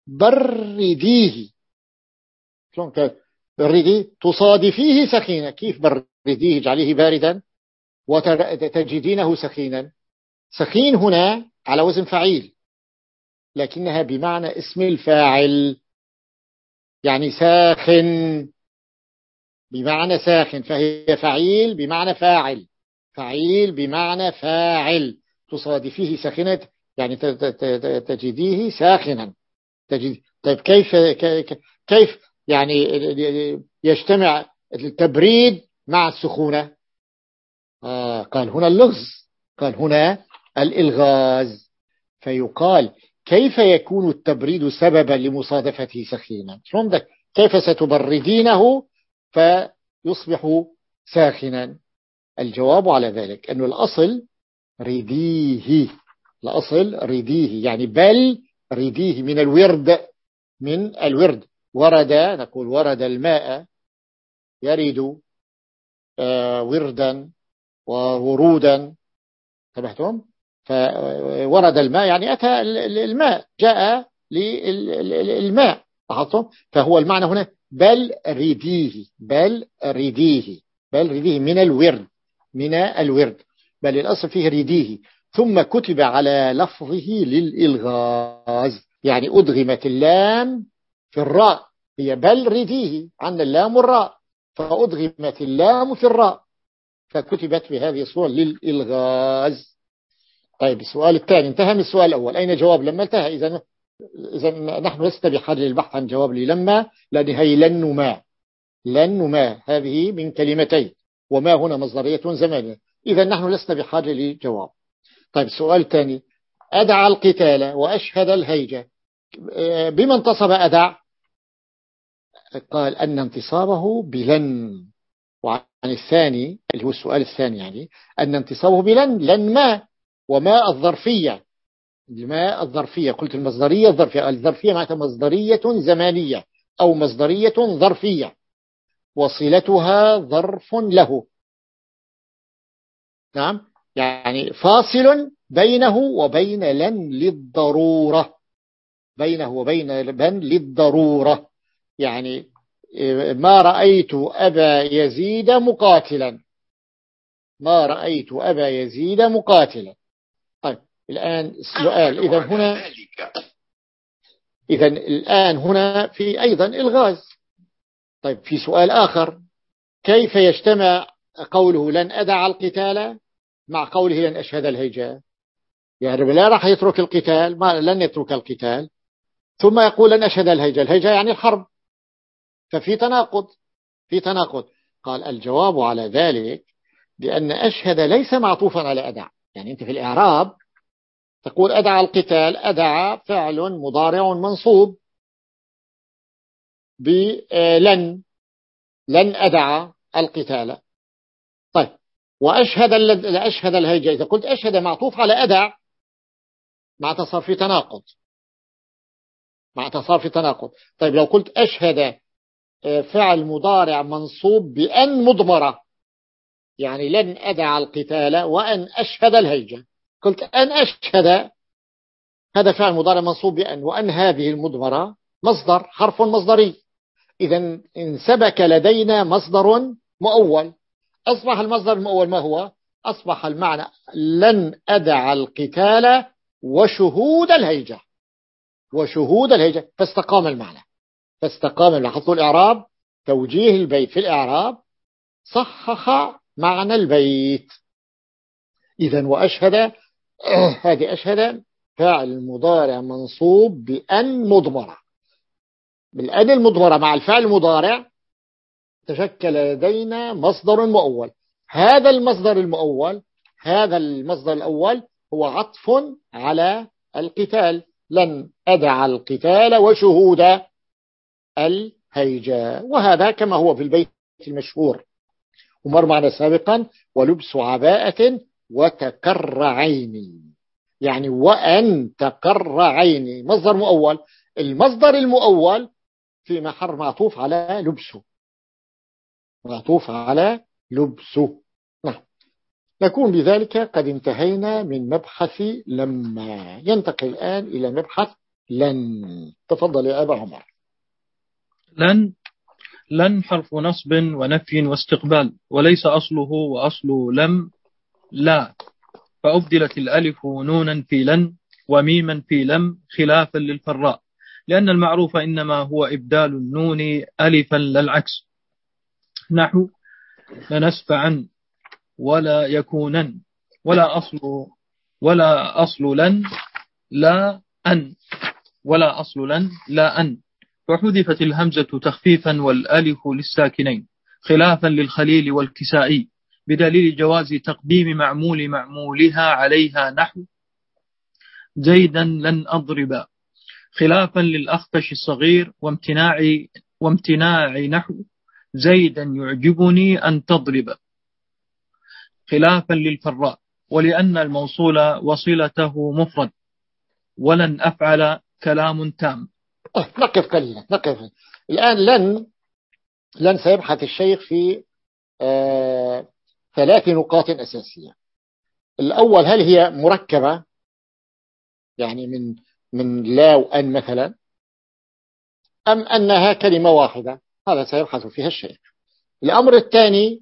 برديه، شلون كان برديه؟ تصادفيه سخينة، كيف برديه اجعليه باردا وتجدينه سخينا؟ سخين هنا على وزن فعيل، لكنها بمعنى اسم الفاعل، يعني ساخن بمعنى ساخن، فهي فعيل بمعنى فاعل، فعيل بمعنى فاعل، تصادفيه سخنة يعني تجديه ساخنا تجد. طيب كيف كيف يعني يجتمع التبريد مع السخونة؟ آه قال هنا اللغز، قال هنا الإلغاز، فيقال كيف يكون التبريد سببا لمصادفته سخينا؟ شلون ده؟ كيف ستبردينه فيصبح ساخنا؟ الجواب على ذلك أنه الأصل رديه، الأصل رديه يعني بل رديه من الورد، من الورد. ورد، نقول ورد الماء يرد آه وردا وورودا، انتبهتم؟ فورد الماء يعني أتى الماء، جاء للماء، لاحظتم؟ فهو المعنى هنا بل رديه، بل رديه، بل رديه من الورد، من الورد، بل الأصل فيه رديه، ثم كتب على لفظه للإلغاز، يعني أدغمت اللام في الراء، هي بل رديه عن اللام والراء، فأدغمت اللام في الراء فكتبت بهذه الصورة للإلغاز. طيب السؤال الثاني انتهى من السؤال الأول، أين جواب لما؟ انتهى. إذا إذا نحن لسنا بحاجة للبحث عن جواب لما، لأن هي لن وما، لن وما هذه من كلمتين، وما هنا مصدرية زمانية، إذا نحن لسنا بحاجة لجواب. طيب السؤال الثاني، أدعى القتال وأشهد الهيجة، بما انتصب أدع؟ قال أن انتصابه بلن. وعن الثاني اللي هو السؤال الثاني يعني أن انتصابه بلن، لن ما، وما الظرفية، ما الظرفية، قلت المصدرية الظرفية، الظرفية معناتها مصدرية زمانية أو مصدرية ظرفية، وصلتها ظرف له، نعم، يعني فاصل بينه وبين لن للضرورة، بينه وبين لن للضرورة، يعني ما رأيت أبا يزيد مقاتلا، ما رأيت أبا يزيد مقاتلا. طيب الآن السؤال، إذا هنا إذا الآن هنا في أيضا إلغاز. طيب في سؤال آخر، كيف يجتمع قوله لن أدع القتال مع قوله لن أشهد الهجاء؟ يعني لا راح يترك القتال، ما لن يترك القتال، ثم يقول لن أشهد الهيجة. الهيجة يعني الحرب، ففي تناقض، في تناقض. قال الجواب على ذلك بأن أشهد ليس معطوفا على أدع. يعني أنت في الإعراب تقول أدع القتال، أدع فعل مضارع منصوب بلن، لن أدع القتال. طيب وأشهد أشهد الهيجة، إذا قلت أشهد معطوف على أدع مع تصار في تناقض، مع تصار في تناقض. طيب لو قلت أشهد فعل مضارع منصوب بأن مضمرة، يعني لن أدع القتال وأن أشهد الهيجة، قلت أن أشهد، هذا فعل مضارع منصوب بأن، وأن هذه المضمرة مصدر، حرف مصدري. إذا انسبك لدينا مصدر مؤول. أصبح المصدر المؤول ما هو؟ أصبح المعنى لن أدع القتال وشهود الهيجة، وشهود الهيجة، فاستقام المعنى، فاستقام. لاحظوا الإعراب، توجيه البيت في الإعراب صحح معنى البيت. إذا وأشهد هذه أشهد فاعل مضارع منصوب بأن مضمرة، بالأن المضمرة مع الفعل المضارع تشكل لدينا مصدر مؤول. هذا المصدر المؤول، هذا المصدر الأول هو عطف على القتال، لن أدع القتال وشهود الهيجاء. وهذا كما هو في البيت المشهور ومر معنا سابقا: ولبس عباءة وتكر عيني، يعني وأن تقر عيني مصدر مؤول. المصدر المؤول في محل معطوف على لبسه، معطوف على لبسه. نعم. نكون بذلك قد انتهينا من مبحث لما. ينتقل الآن إلى مبحث لن. تفضل يا أبا عمر. لن لن حرف نصب ونفي واستقبال، وليس أصله وأصل لم لا، فأبدلت الألف نونا في لن وميما في لم خلافا للفراء، لأن المعروف إنما هو إبدال النون ألفا لا العكس، نحو لنسفعا ولا يكونن، ولا أصل ولا أصل لن لا أن، ولا أصل لن لا أن، وحذفت الهمزة تخفيفا والألف للساكنين خلافا للخليل والكسائي، بدليل جواز تقديم معمول معمولها عليها، نحو زيدا لن أضرب، خلافا للأخفش الصغير وامتناع وامتناع نحو زيدا يعجبني أن تضرب، خلافا للفراء، ولأن الموصول وصلته مفرد، ولن أفعل كلام تام. نقف قليلا، نقف الآن. لن لن سيبحث الشيخ في آه ثلاث نقاط أساسية. الأول: هل هي مركبة، يعني من من لا وأن مثلا، أم أنها كلمة واحدة؟ هذا سيبحث فيها الشيخ. الأمر الثاني: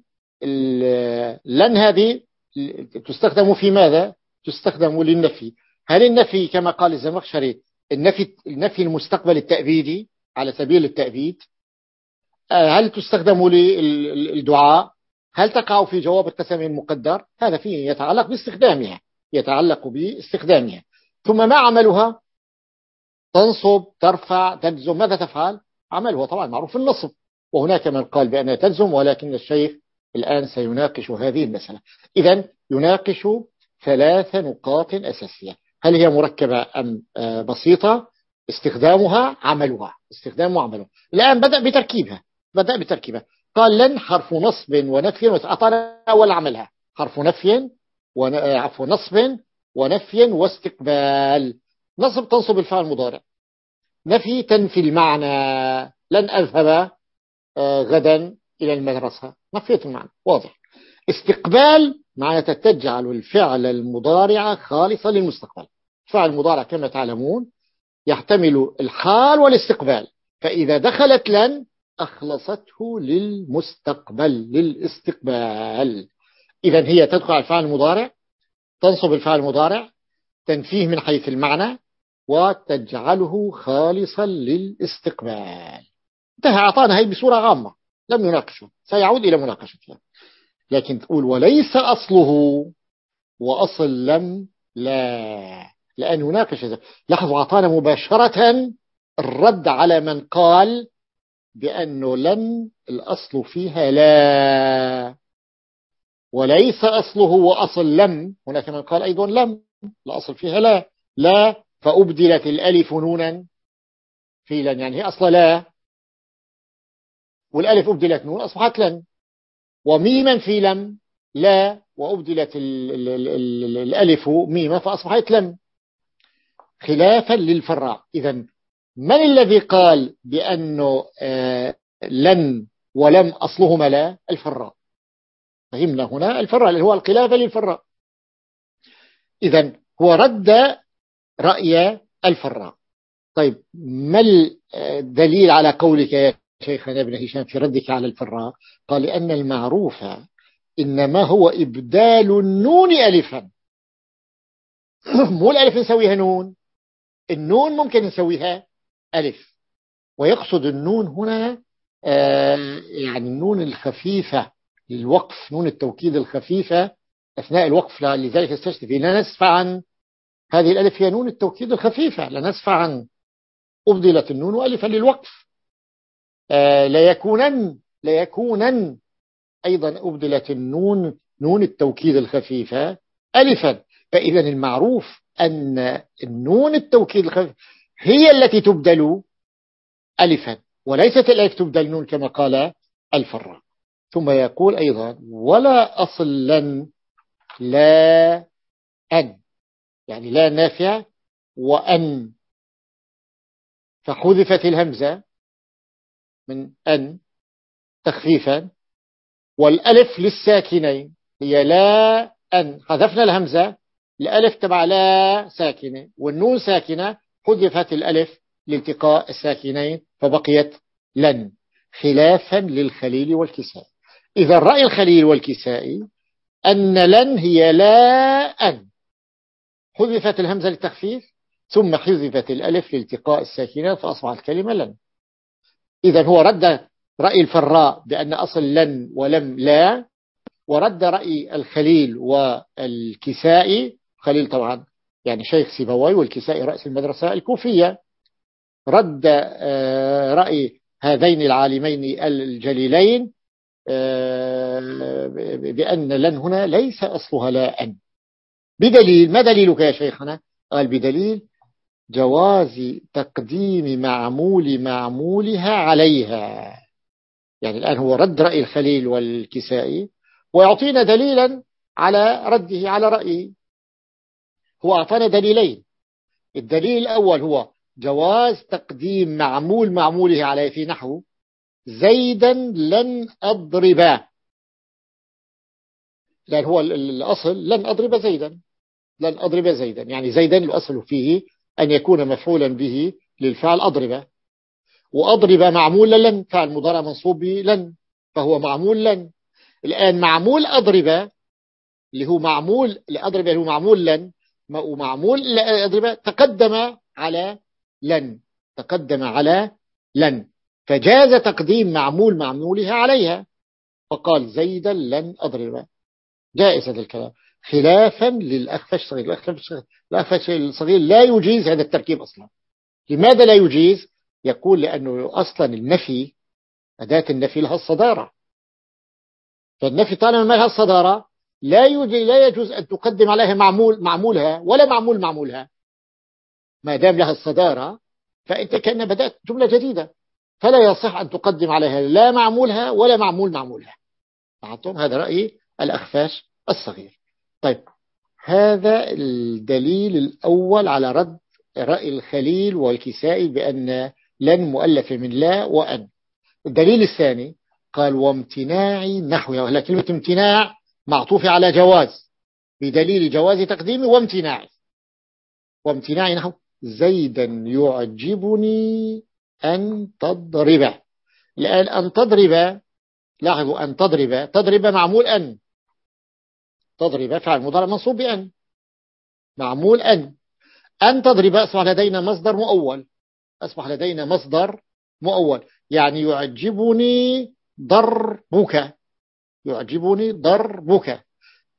لن هذه تستخدم في ماذا؟ تستخدم للنفي. هل النفي كما قال الزمخشري النفي النفي المستقبل التأبيدي على سبيل التأبيد؟ هل تستخدم للدعاء؟ هل تقع في جواب القسم المقدر؟ هذا فيه يتعلق باستخدامها، يتعلق باستخدامها. ثم ما عملها؟ تنصب، ترفع، تجزم. ماذا تفعل؟ عملها طبعا معروف النصب، وهناك من قال بأنها تجزم، ولكن الشيخ الآن سيناقش هذه المسألة. إذن يناقش ثلاث نقاط أساسية: هل هي مركبة أم بسيطة؟ استخدامها، عملها. استخدام وعملها. الآن بدأ بتركيبها، بدأ بتركيبها. قال لن حرف نصب ونفي، أعطانا أول عملها حرف نفي عفوا نصب ونفي واستقبال. نصب تنصب الفعل المضارع، نفي تنفي المعنى، لن أذهب غدا إلى المدرسة، نفيت المعنى، واضح. استقبال معناتها تجعل الفعل المضارع خالصا للمستقبل. الفعل المضارع كما تعلمون يحتمل الحال والاستقبال، فإذا دخلت لن أخلصته للمستقبل، للاستقبال. إذن هي تدخل على الفعل المضارع، تنصب الفعل المضارع، تنفيه من حيث المعنى، وتجعله خالصا للاستقبال. انتهى. أعطانا هي بصورة عامة، لم يناقشه، سيعود إلى مناقشتها. لكن تقول وليس أصله وأصل لم لا، لأن هناك شيء. لاحظوا أعطانا مباشرة الرد على من قال بأنه لن الأصل فيها لا، وليس أصله هو أصل لم. هناك من قال أيضا لم الأصل فيها لا، لا فأبدلت الألف نونا في لن، يعني هي أصل لا والألف أبدلت نون أصبحت لن، وميما في لم لا وأبدلت ال ال ال ال الألف ميما فأصبحت لم، خلافا للفراء. إذن من الذي قال بأنه آه لن ولم أصلهما لا؟ الفراء. فهمنا هنا الفراء اللي هو الخلاف للفراء. إذن هو رد رأي الفراء. طيب ما الدليل على قولك يا شيخنا ابن هشام في ردك على الفراء؟ قال لأن المعروف إنما هو إبدال النون ألفا. مو الألف نسويها نون، النون ممكن نسويها ألف، ويقصد النون هنا آه يعني النون الخفيفة للوقف، نون التوكيد الخفيفة أثناء الوقف. لذلك استشتفي لا نسفع عن هذه الألف، هي نون التوكيد الخفيفة لا نسفع عن، أبدلت النون ألفا للوقف. آه ليكونن ليكونن أيضا أبدلت النون نون التوكيد الخفيفة ألفا. فإذا المعروف أن النون التوكيد الخفيفة هي التي تبدل ألفا، وليست الألف تبدل نون كما قال الفراء. ثم يقول أيضا ولا أصل لن لا أن، يعني لا نافع وأن، فحذفت الهمزة من أن تخفيفا، والألف للساكنين هي لا أن، حذفنا الهمزة، الألف تبع لا ساكنة والنون ساكنة، حذفت الألف لالتقاء الساكنين فبقيت لن، خلافا للخليل والكسائي. إذا رأي الخليل والكسائي أن لن هي لا أن، حذفت الهمزة للتخفيف ثم حذفت الألف لالتقاء الساكنات فأصبحت الكلمة لن. إذا هو رد رأي الفراء بأن أصل لن ولم لا، ورد رأي الخليل والكسائي، خليل طبعا يعني شيخ سيبوي والكسائي رأس المدرسة الكوفية، رد رأي هذين العالمين الجليلين بأن لن هنا ليس أصلها لا أن. بدليل، ما دليلك يا شيخنا؟ قال بدليل جواز تقديم معمول معمولها عليها. يعني الآن هو رد رأي الخليل والكسائي ويعطينا دليلا على رده على رأيه. هو أعطانا دليلين، الدليل الأول هو جواز تقديم معمول معموله عليه في نحو زيدا لن أضربا، لأن هو الأصل لن أضرب زيدا، لن أضرب زيدا يعني زيدا الأصل فيه أن يكون مفعولا به للفعل أضرب، وأضرب معمول لن، فعل مضارع منصوب به لن فهو معمول لن. الآن معمول أضرب اللي هو معمول لأضرب اللي هو معمول لن، ومعمول لأضرب تقدم على لن، تقدم على لن، فجاز تقديم معمول معمولها عليها، فقال زيدا لن أضرب، جائز هذا الكلام، خلافا للأخفش الصغير. الأخفش الصغير لا يجيز هذا التركيب أصلا. لماذا لا يجيز؟ يقول لأنه أصلا النفي أداة النفي لها الصدارة، فالنفي طالما ما لها الصدارة لا يجوز لا يجوز أن تقدم عليها معمول معمولها ولا معمول معمولها. ما دام لها الصدارة فأنت كأن بدأت جملة جديدة، فلا يصح أن تقدم عليها لا معمولها ولا معمول معمولها. هذا رأي الأخفاش الصغير. طيب هذا الدليل الأول على رد رأي الخليل والكسائي بأن لن مؤلفة من لا وأن. الدليل الثاني قال وامتناع نحوها، وهلا كلمة امتناع معطوفة على جواز، بدليل جواز تقديمه وامتناع. وامتناع نحو زيدا يعجبني أن تضرب. الآن أن تضرب، لاحظوا أن تضرب، تضرب معمول أن، تضرب فعل مضارع منصوب بأن، معمول أن، أن تضرب أصبح لدينا مصدر مؤول، أصبح لدينا مصدر مؤول، يعني يعجبني ضربك، يعجبني ضربك.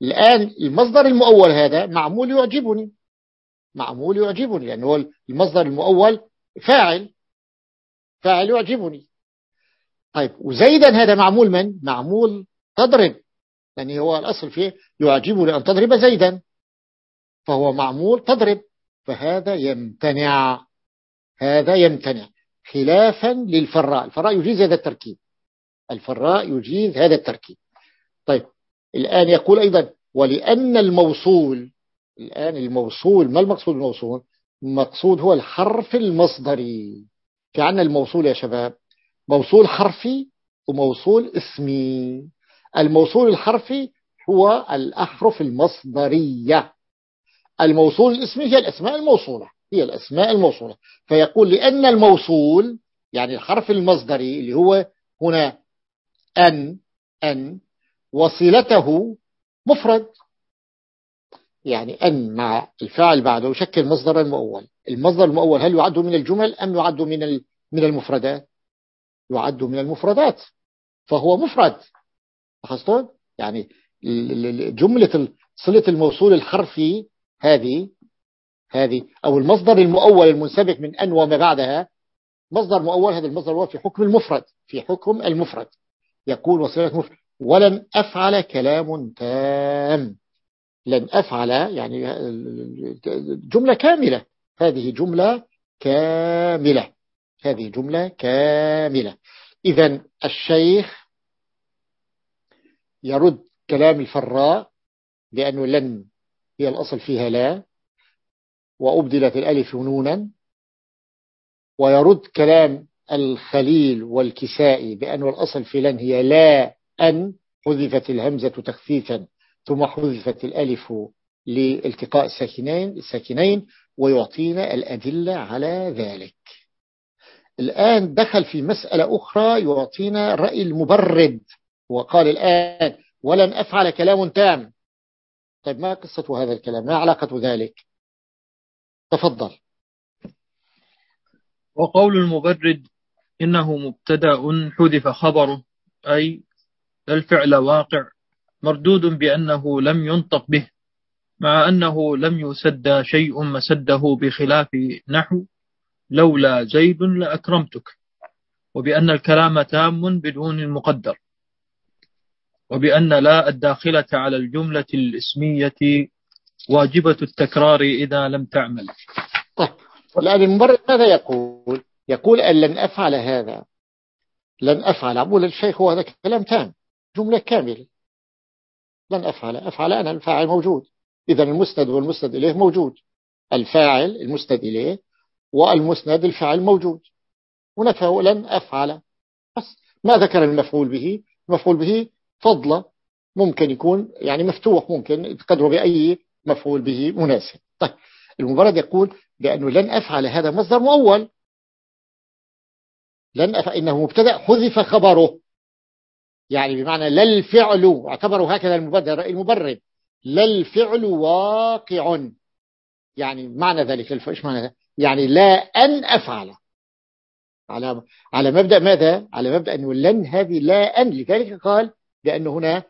الآن المصدر المؤول هذا معمول يعجبني، معمول يعجبني لأنه هو المصدر المؤول فاعل، فاعل يعجبني. طيب وزيدا هذا معمول من؟ معمول تضرب، يعني هو الأصل فيه يعجبني أن تضرب زيدا، فهو معمول تضرب، فهذا يمتنع، هذا يمتنع خلافا للفراء. الفراء يجيز هذا التركيب، الفراء يجيز هذا التركيب. طيب الآن يقول أيضا ولأن الموصول، الآن الموصول ما المقصود بالموصول؟ المقصود هو الحرف المصدري. في عندنا الموصول يا شباب موصول حرفي وموصول اسمي. الموصول الحرفي هو الأحرف المصدرية، الموصول الاسمي هي الأسماء الموصولة، هي الأسماء الموصولة. فيقول لأن الموصول يعني الحرف المصدري اللي هو هنا أن، أن وصلته مفرد، يعني أن مع الفاعل بعده يشكل مصدر المؤول. المصدر المؤول هل يعد من الجمل أم يعد من من المفردات؟ يعد من المفردات، فهو مفرد. لاحظتوا يعني جملة صلة الموصول الحرفي هذه هذه أو المصدر المؤول المنسبك من أن وما بعدها مصدر مؤول، هذا المصدر هو في حكم المفرد، في حكم المفرد. يقول وصلة مفرد ولن أفعل كلام تام. لن أفعل يعني جملة كاملة، هذه جملة كاملة، هذه جملة كاملة. إذن الشيخ يرد كلام الفراء لأنه لن هي الأصل فيها لا وأبدلت الألف نونا، ويرد كلام الخليل والكسائي بأنه الأصل في لن هي لا أن حذفت الهمزة تخفيفا ثم حذفت الألف لالتقاء الساكنين الساكنين ويعطينا الأدلة على ذلك. الآن دخل في مسألة أخرى يعطينا رأي المبرد، وقال الآن ولن أفعل كلام تام. طيب ما قصة هذا الكلام؟ ما علاقة ذلك؟ تفضل. وقول المبرد إنه مبتدأ حذف خبره، أي الفعل واقع مردود بأنه لم ينطق به، مع أنه لم يسد شيء مسده بخلاف نحو لولا زيد لأكرمتك، وبأن الكلام تام بدون المقدر، وبأن لا الداخلة على الجملة الاسمية واجبة التكرار إذا لم تعمل. طيب الآن المبرد ماذا يقول؟ يقول أن لن أفعل هذا، لن أفعل أقول الشيخ هو هذا كلام تام، جملة كاملة. لن أفعل، أفعل أنا الفاعل موجود، إذا المسند والمسند إليه موجود، الفاعل المسند إليه والمسند الفاعل موجود، ونفى لن أفعل بس. ما ذكر المفعول به، المفعول به فضلة ممكن يكون يعني مفتوح، ممكن تقدره بأي مفعول به مناسب. طيب المبرد يقول بأنه لن أفعل هذا مصدر مؤول، لن أفعل إنه مبتدأ حذف خبره، يعني بمعنى لا الفعل، اعتبروا هكذا المبرد المبرد لا الفعل واقع، يعني معنى ذلك ايش معنى ذلك؟ يعني لا أن أفعل، على على مبدأ ماذا؟ على مبدأ أنه لن هذه لا أن، لذلك قال بأنه هنا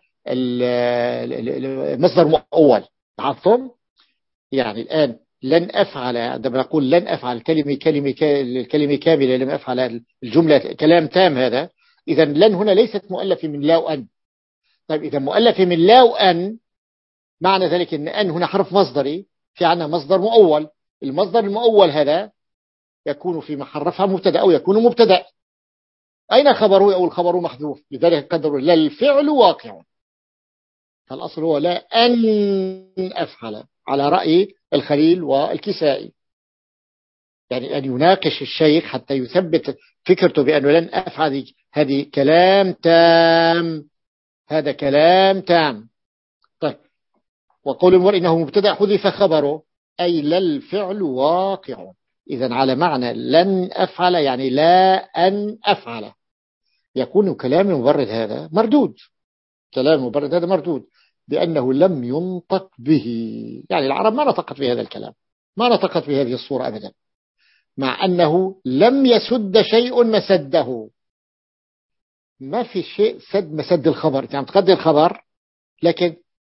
المصدر مؤول. عفوا يعني الآن لن أفعل، عندما نقول لن أفعل كلمة كلمة الكلمة كاملة لم أفعل الجملة كلام تام، هذا إذا لن هنا ليست مؤلفة من لا وأن. طيب إذا مؤلفة من لا وأن معنى ذلك أن أن هنا حرف مصدري، في عنا مصدر مؤول، المصدر المؤول هذا يكون في محل رفع مبتدا أو يكون مبتدا. أين خبره؟ أو الخبر محذوف، لذلك قدروا لا الفعل واقع، فالأصل هو لا أن أفعل على رأي الخليل والكسائي، يعني أن يناقش الشيخ حتى يثبت فكرته بأنه لن أفعل هذه كلام تام، هذا كلام تام. طيب وقول المرء إنه مبتدأ حذف خبره أي لا الفعل واقع، إذن على معنى لن أفعل يعني لا أن أفعل، يكون كلام المبرد هذا مردود، كلام المبرد هذا مردود بأنه لم ينطق به، يعني العرب ما نطقت بهذا الكلام، ما نطقت بهذه الصورة أبدا، مع أنه لم يسد شيء مسده، ما في شيء سد مسد الخبر، يعني تقدر الخبر لكن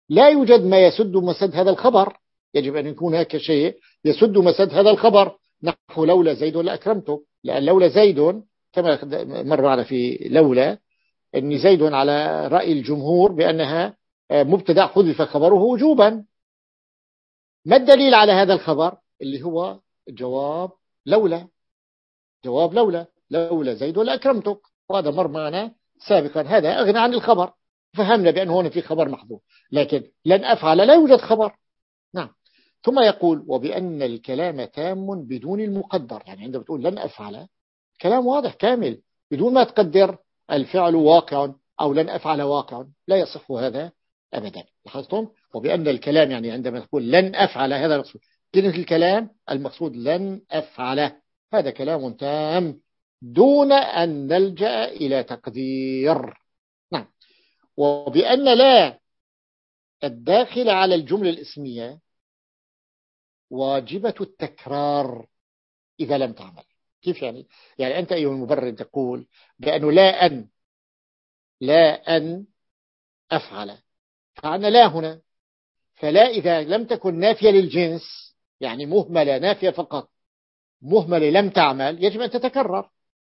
لا يوجد ما يسد مسد هذا الخبر، يجب أن يكون هناك شيء يسد مسد هذا الخبر، نحو لولا زيد لأكرمته، لأن لولا زيد كما مر على في لولا أن زيد على رأي الجمهور بأنها مبتدأ حذف خبره وجوبا. ما الدليل على هذا الخبر اللي هو جواب لولا، جواب لولا لولا زيد لأكرمتك، وهذا مر معنا سابقا، هذا أغنى عن الخبر، فهمنا بأنه هنا في خبر محذوف، لكن لن أفعل لا يوجد خبر. نعم. ثم يقول وبأن الكلام تام بدون المقدر، يعني عندما بتقول لن أفعل كلام واضح كامل بدون ما تقدر الفعل واقع أو لن أفعل واقع، لا يصح هذا أبدا. لاحظتم؟ وبأن الكلام يعني عندما تقول لن أفعل هذا المقصود، كلمة الكلام المقصود لن أفعل، هذا كلام تام دون أن نلجأ إلى تقدير. نعم. وبأن لا الداخل على الجملة الاسمية واجبة التكرار إذا لم تعمل. كيف يعني؟ يعني أنت أيها المبرر تقول بأنه لا أن لا أن أفعل، فعنا لا هنا، فلا إذا لم تكن نافية للجنس يعني مهملة نافية فقط، مهملة لم تعمل، يجب أن تتكرر.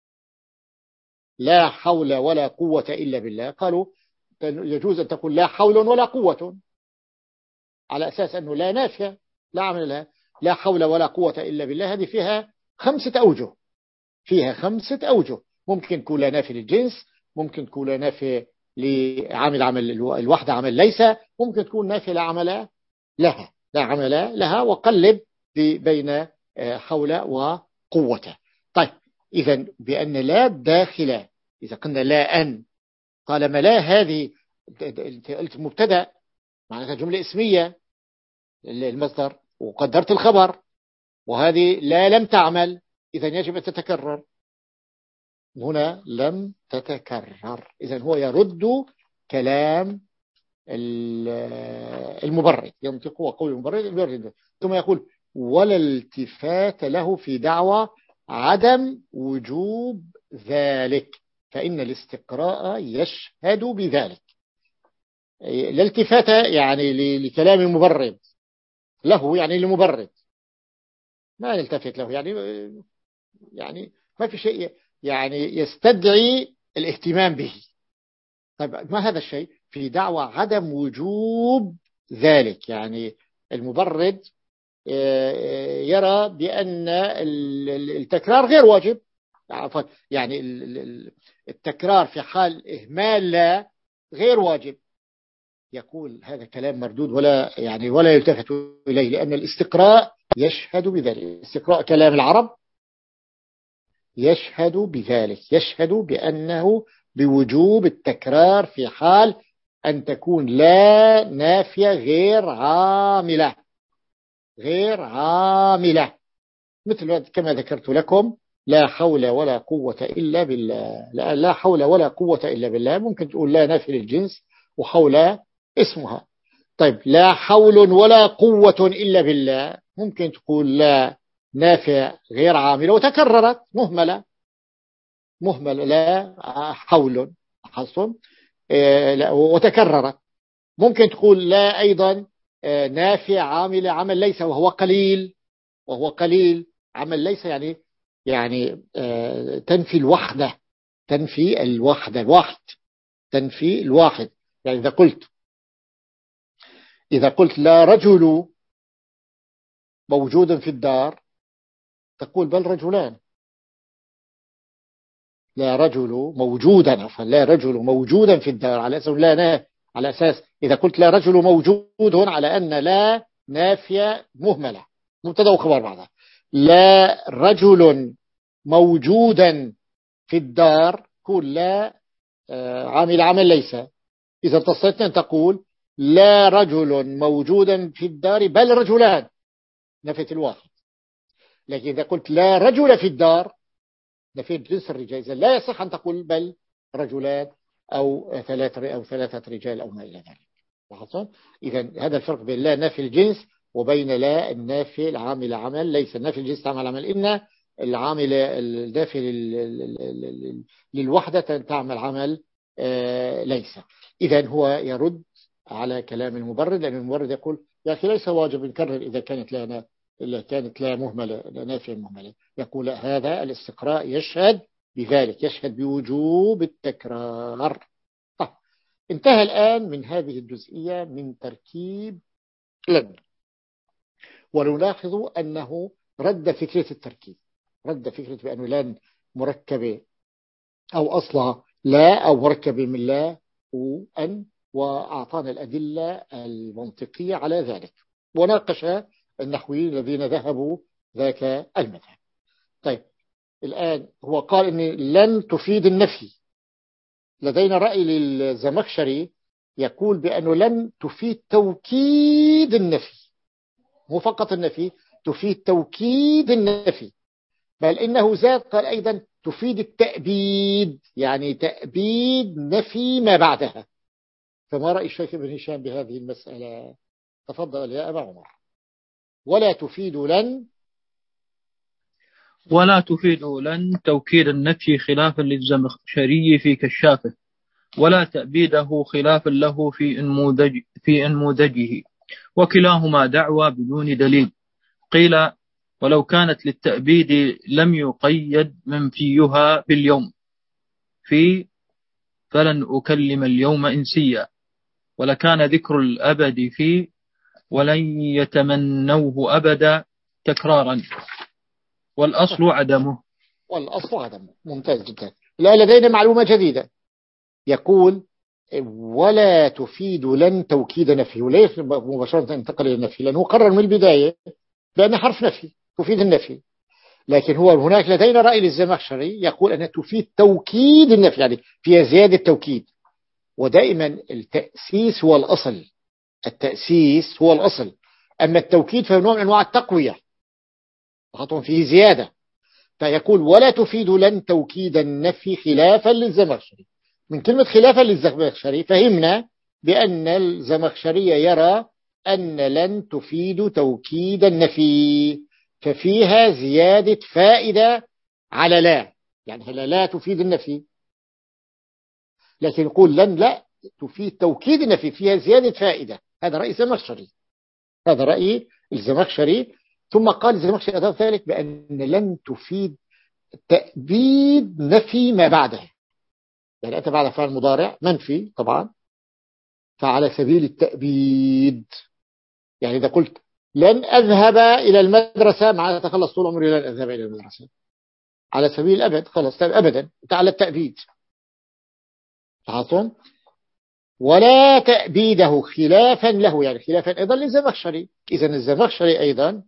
لا حول ولا قوة إلا بالله، قالوا يجوز أن تقول لا حول ولا قوة على أساس أنه لا نافية لا عمل لها. لا حول ولا قوة إلا بالله هذه فيها خمسة أوجه، فيها خمسة أوجه، ممكن تكون لا نافية للجنس، ممكن تكون لا نافية لعامل عمل الوحدة عمل ليس، ممكن تكون نافية لا عمل لها لا عمل لها، وقلب بين حول وقوة. طيب إذا بأن لا داخلة، إذا قلنا لا أن، طالما لا هذه قلت مبتدأ معناتها جملة اسمية المصدر وقدرت الخبر، وهذه لا لم تعمل، إذا يجب أن تتكرر. هنا لم تتكرر، إذا هو يرد كلام المبرد، ينطق وقول المبرد. ثم يقول ولا التفات له في دعوى عدم وجوب ذلك، فإن الاستقراء يشهد بذلك. الالتفات يعني لكلام المبرد له، يعني المبرد ما نلتفت له، يعني يعني ما في شيء يعني يستدعي الاهتمام به. طيب ما هذا الشيء؟ في دعوى عدم وجوب ذلك، يعني المبرد يرى بأن التكرار غير واجب، يعني التكرار في حال إهمال لا غير واجب. يقول هذا كلام مردود ولا يعني ولا يلتفت إليه، لأن الاستقراء يشهد بذلك. استقراء كلام العرب يشهد بذلك، يشهد بأنه بوجوب التكرار في حال أن تكون لا نافية غير عاملة، غير عاملة، مثل كما ذكرت لكم لا حول ولا قوة إلا بالله. لا, لا حول ولا قوة إلا بالله ممكن تقول لا نافية للجنس وحول اسمها. طيب لا حول ولا قوة إلا بالله ممكن تقول لا نافية غير عاملة وتكررت مهملة، مهملة لا حول حصل وتكررت. ممكن تقول لا أيضا نافية عاملة عمل ليس وهو قليل، وهو قليل عمل ليس يعني يعني تنفي الوحدة، تنفي الوحدة، الواحد تنفي الواحد. يعني إذا قلت إذا قلت لا رجل موجود في الدار تقول بل رجلان، لا رجل موجودا عفوا لا رجل موجودا في الدار، على أساس لا نا على أساس إذا قلت لا رجل موجود على أن لا نافية مهملة مبتدا وخبر بعدها. لا رجل موجودا في الدار كل لا عامل عمل ليس. إذا اتصلت أن تقول لا رجل موجودا في الدار بل رجلان، نفيت الواحد. لكن إذا قلت لا رجل في الدار نفيت جنس الرجال، إذا لا يصح أن تقول بل رجلان أو ثلاثة أو ثلاثة رجال أو ما إلى ذلك. إذا هذا الفرق بين لا نافي الجنس وبين لا النافي العامل عمل ليس. النافي الجنس تعمل عمل إن، العامل الدافع للوحدة تعمل عمل ليس. إذا هو يرد على كلام المبرد، لأن المبرد يقول يا أخي ليس واجب نكرر إذا كانت لا إلا كانت لا مهملة لا نافية مهملة. يقول هذا الاستقراء يشهد بذلك، يشهد بوجوب التكرار. طيب انتهى الآن من هذه الجزئية من تركيب لن. ونلاحظ أنه رد فكرة التركيب، رد فكرة بأنه لن مركبة أو أصلها لا أو مركبة من لا وأن، وأعطانا الأدلة المنطقية على ذلك، وناقش النحويين الذين ذهبوا ذاك المذهب. طيب الآن هو قال إن لن تفيد النفي. لدينا رأي للزمخشري يقول بأنه لن تفيد توكيد النفي، مو فقط النفي، تفيد توكيد النفي، بل إنه زاد قال أيضا تفيد التأبيد، يعني تأبيد نفي ما بعدها. فما رأي الشيخ ابن هشام بهذه المسألة؟ تفضل يا أبا عمر. ولا تفيد لن ولا تفيد لن توكيد النفي خلافا للزمخشري في كشافه، ولا تأبيده خلافا له في انموذج في انموذجه، وكلاهما دعوى بدون دليل. قيل ولو كانت للتأبيد لم يقيد منفيها باليوم في فلن أكلم اليوم إنسيا، ولكان ذكر الأبد في ولن يتمنوه أبدا تكرارا، والأصل عدمه. والأصل عدمه. ممتاز جدا. لا لدينا معلومة جديدة، يقول ولا تفيد لن توكيد نفي، وليس مباشرة انتقل إلى النفي، لأنه قرر من البداية بأن حرف نفي تفيد النفي. لكن هو هناك لدينا رأي للزمخشري يقول أنها تفيد توكيد النفي، يعني فيها زيادة توكيد. ودائما التأسيس هو الأصل، التأسيس هو الأصل، أما التوكيد فهو نوع من أنواع التقوية، خطوة فيه زيادة. فيقول ولا تفيد لن توكيد النفي خلافا للزمخشري. من كلمة خلافا للزمخشري فهمنا بأن الزمخشري يرى أن لن تفيد توكيد النفي، ففيها زيادة فائدة على لا، يعني هلا لا تفيد النفي، لكن يقول لن لا تفيد توكيد النفي، فيها زيادة فائدة. هذا رأي الزمخشري، هذا رأي الزمخشري. ثم قال الزمخشري أضاف ذلك بأن لن تفيد تأبيد نفي ما بعدها، يعني أتى بعد فعل مضارع منفي طبعا، فعلى سبيل التأبيد. يعني إذا قلت لن أذهب إلى المدرسة معناها تخلص طول عمري لن أذهب إلى المدرسة، على سبيل الأبد، خلص أبدا على التأبيد. تعطون ولا تأبيده خلافا له، يعني خلافا أيضا للزمخشري. إذن الزمخشري أيضا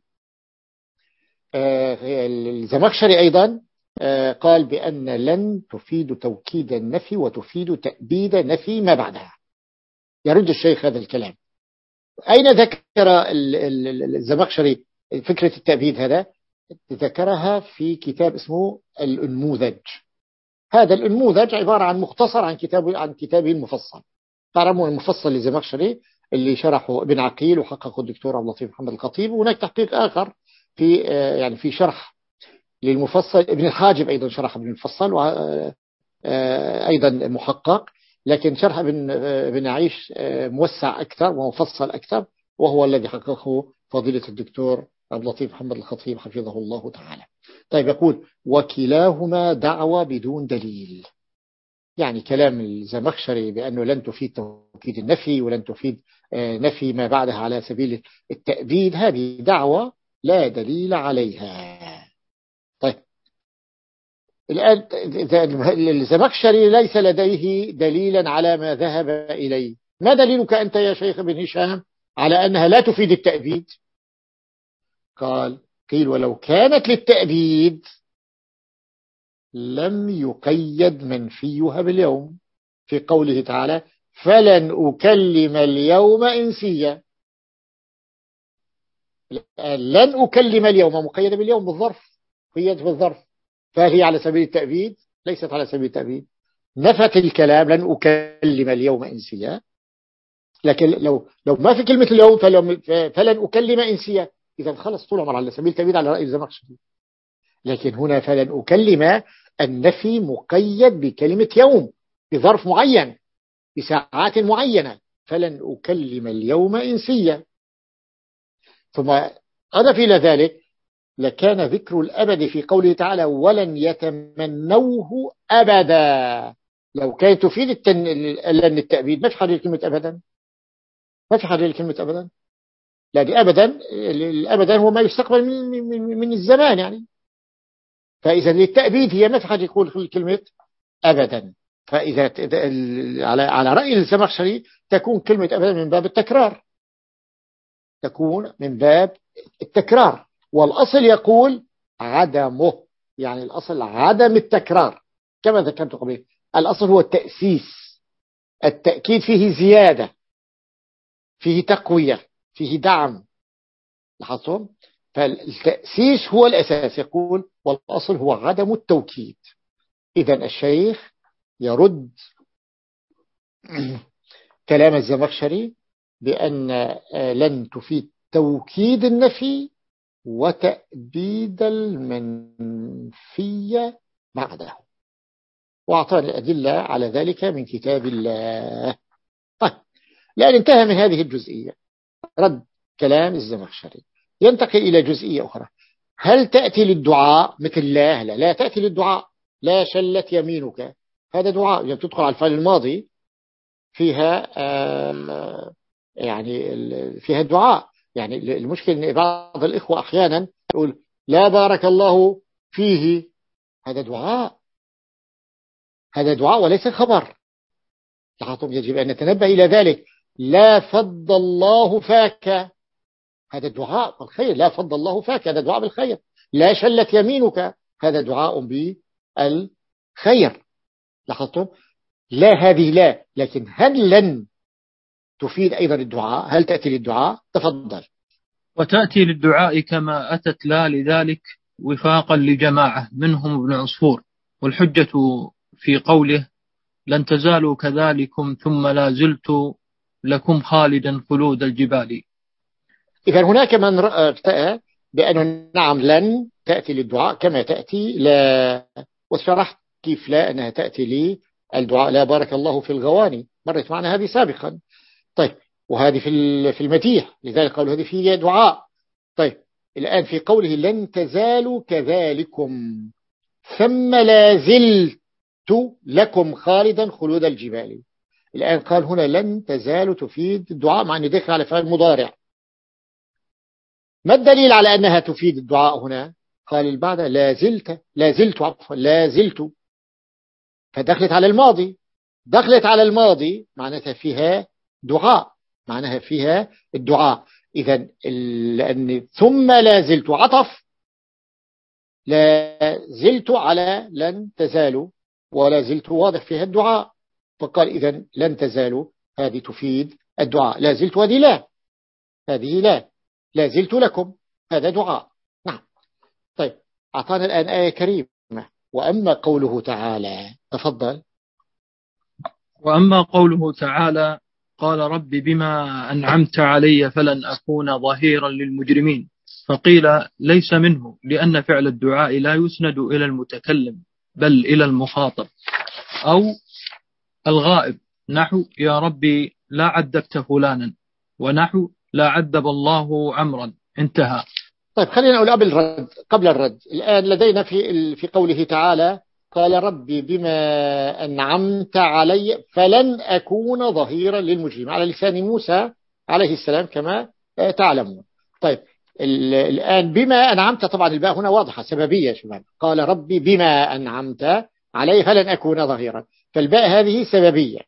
آه الزمخشري أيضا آه قال بأن لن تفيد توكيد النفي وتفيد تأبيد نفي ما بعدها. يرد الشيخ هذا الكلام. أين ذكر الزمخشري فكرة التأبيد؟ هذا ذكرها في كتاب اسمه الأنموذج. هذا الأنموذج عبارة عن مختصر عن كتابه عن كتابه المفصل. تعرفون المفصل للزمخشري اللي شرحه ابن عقيل وحققه الدكتور عبد اللطيف محمد الخطيب، وهناك تحقيق آخر في يعني في شرح للمفصل ابن الحاجب أيضا شرح ابن المفصل وأيضا محقق، لكن شرح ابن ابن عيش موسع أكثر ومفصل أكثر، وهو الذي حققه فضيلة الدكتور عبد اللطيف محمد الخطيب حفظه الله تعالى. طيب يقول وكلاهما دعوى بدون دليل، يعني كلام الزمخشري بأنه لن تفيد توكيد النفي ولن تفيد نفي ما بعدها على سبيل التأبيد، هذه دعوة لا دليل عليها. طيب الآن الزمخشري ليس لديه دليلا على ما ذهب إليه. ما دليلك أنت يا شيخ ابن هشام على أنها لا تفيد التأبيد؟ قال قيل ولو كانت للتأبيد لم يقيد منفيها باليوم، في قوله تعالى فلن أكلم اليوم إنسيا. لن أكلم اليوم مقيدة باليوم بالظرف، قيد بالظرف، فهي على سبيل التأبيد؟ ليست على سبيل التأبيد، نفت الكلام لن أكلم اليوم إنسيا. لكن لو لو ما في كلمة اليوم فلن أكلم إنسيا، إذا خلص طول عمر على سبيل التأبيد على رأي الزمخشري. لكن هنا فلن أكلم النفي مقيد بكلمة يوم، بظرف معين، بساعات معينة، فلن أكلم اليوم إنسيا. ثم أضف إلى ذلك لكان ذكر الأبد في قوله تعالى ولن يتمنوه أبدا. لو كانت تفيد التن... لن التأبيد ما في حاجة كلمة أبدا، ما في حاجة كلمة أبدا، لأن أبدا الأبدا هو ما يستقبل من, من, من الزمان يعني. فإذا للتأبيد هي ما في حاجة يقول كلمة أبدا. فإذا على على رأي الزمخشري تكون كلمة أبدا من باب التكرار، تكون من باب التكرار، والأصل يقول عدمه، يعني الأصل عدم التكرار كما ذكرت قبل. الأصل هو التأسيس، التأكيد فيه زيادة، فيه تقوية، فيه دعم. لاحظتم؟ فالتأسيس هو الأساس، يقول والأصل هو عدم التوكيد. إذن الشيخ يرد كلام الزمخشري بأن لن تفيد توكيد النفي وتأبيد المنفي بعده، وأعطانا الأدلة على ذلك من كتاب الله. طيب، لأن انتهى من هذه الجزئية رد كلام الزمخشري، ينتقل إلى جزئية أخرى. هل تأتي للدعاء مثل لا؟ لا, لا تأتي للدعاء. لا شلت يمينك، هذا دعاء، يعني تدخل على الفعل الماضي فيها آه يعني فيها الدعاء. يعني المشكلة أن بعض الإخوة أحيانا يقول لا بارك الله فيه، هذا دعاء، هذا دعاء وليس خبر. يجب أن نتنبه إلى ذلك. لا فض الله فاك، هذا دعاء بالخير، لا فض الله فاك، هذا دعاء بالخير. لا شلت يمينك، هذا دعاء بالخير. لاحظتم؟ لا هذه لا، لكن هل لن تفيد أيضا الدعاء؟ هل تأتي للدعاء؟ تفضل. وتأتي للدعاء كما أتت لا لذلك وفاقا لجماعة منهم ابن عصفور، والحجة في قوله لن تزالوا كذلكم ثم لا زلت لكم خالدا خلود الجبال. إذا هناك من رأى بأنه نعم لن تأتي للدعاء كما تأتي لا، وشرحت كيف لا أنها تأتي للدعاء. لا بارك الله في الغواني، مرت معنا هذه سابقا. طيب، وهذه في في المديح، لذلك قالوا هذه في دعاء. طيب، الآن في قوله لن تزالوا كذلكم ثم لا زلت لكم خالدا خلود الجبال. الآن قال هنا لن تزالوا تفيد الدعاء مع أنه دخل على فعل مضارع. ما الدليل على أنها تفيد الدعاء هنا؟ قال البعض لا زلت، لا زلت عفوا لا زلت، فدخلت على الماضي، دخلت على الماضي معناتها فيها دعاء، معناها فيها الدعاء. إذا لأن ثم لا زلت عطف لا زلت على لن تزالوا، ولا زلت واضح فيها الدعاء، فقال إذا لن تزالوا هذه تفيد الدعاء. لا زلت هذه لا، هذه لا، لا زلت لكم هذا دعاء. نعم. طيب، أعطانا الآن آية كريمة. وأما قوله تعالى، تفضل. وأما قوله تعالى قال رب بما أنعمت علي فلن أكون ظهيرا للمجرمين، فقيل ليس منه، لأن فعل الدعاء لا يسند إلى المتكلم بل إلى المخاطب أو الغائب، نحو يا ربي لا عذبت فلانا، ونحو لا عذب الله عمرا، انتهى. طيب، خلينا نقول قبل الرد قبل الرد الآن لدينا في في قوله تعالى قال ربي بما أنعمت علي فلن أكون ظهيرا للمجرمين، على لسان موسى عليه السلام كما تعلمون. طيب، الآن بما أنعمت، طبعا الباء هنا واضحة سببية شباب. قال ربي بما أنعمت علي فلن أكون ظهيرا، فالباء هذه سببية،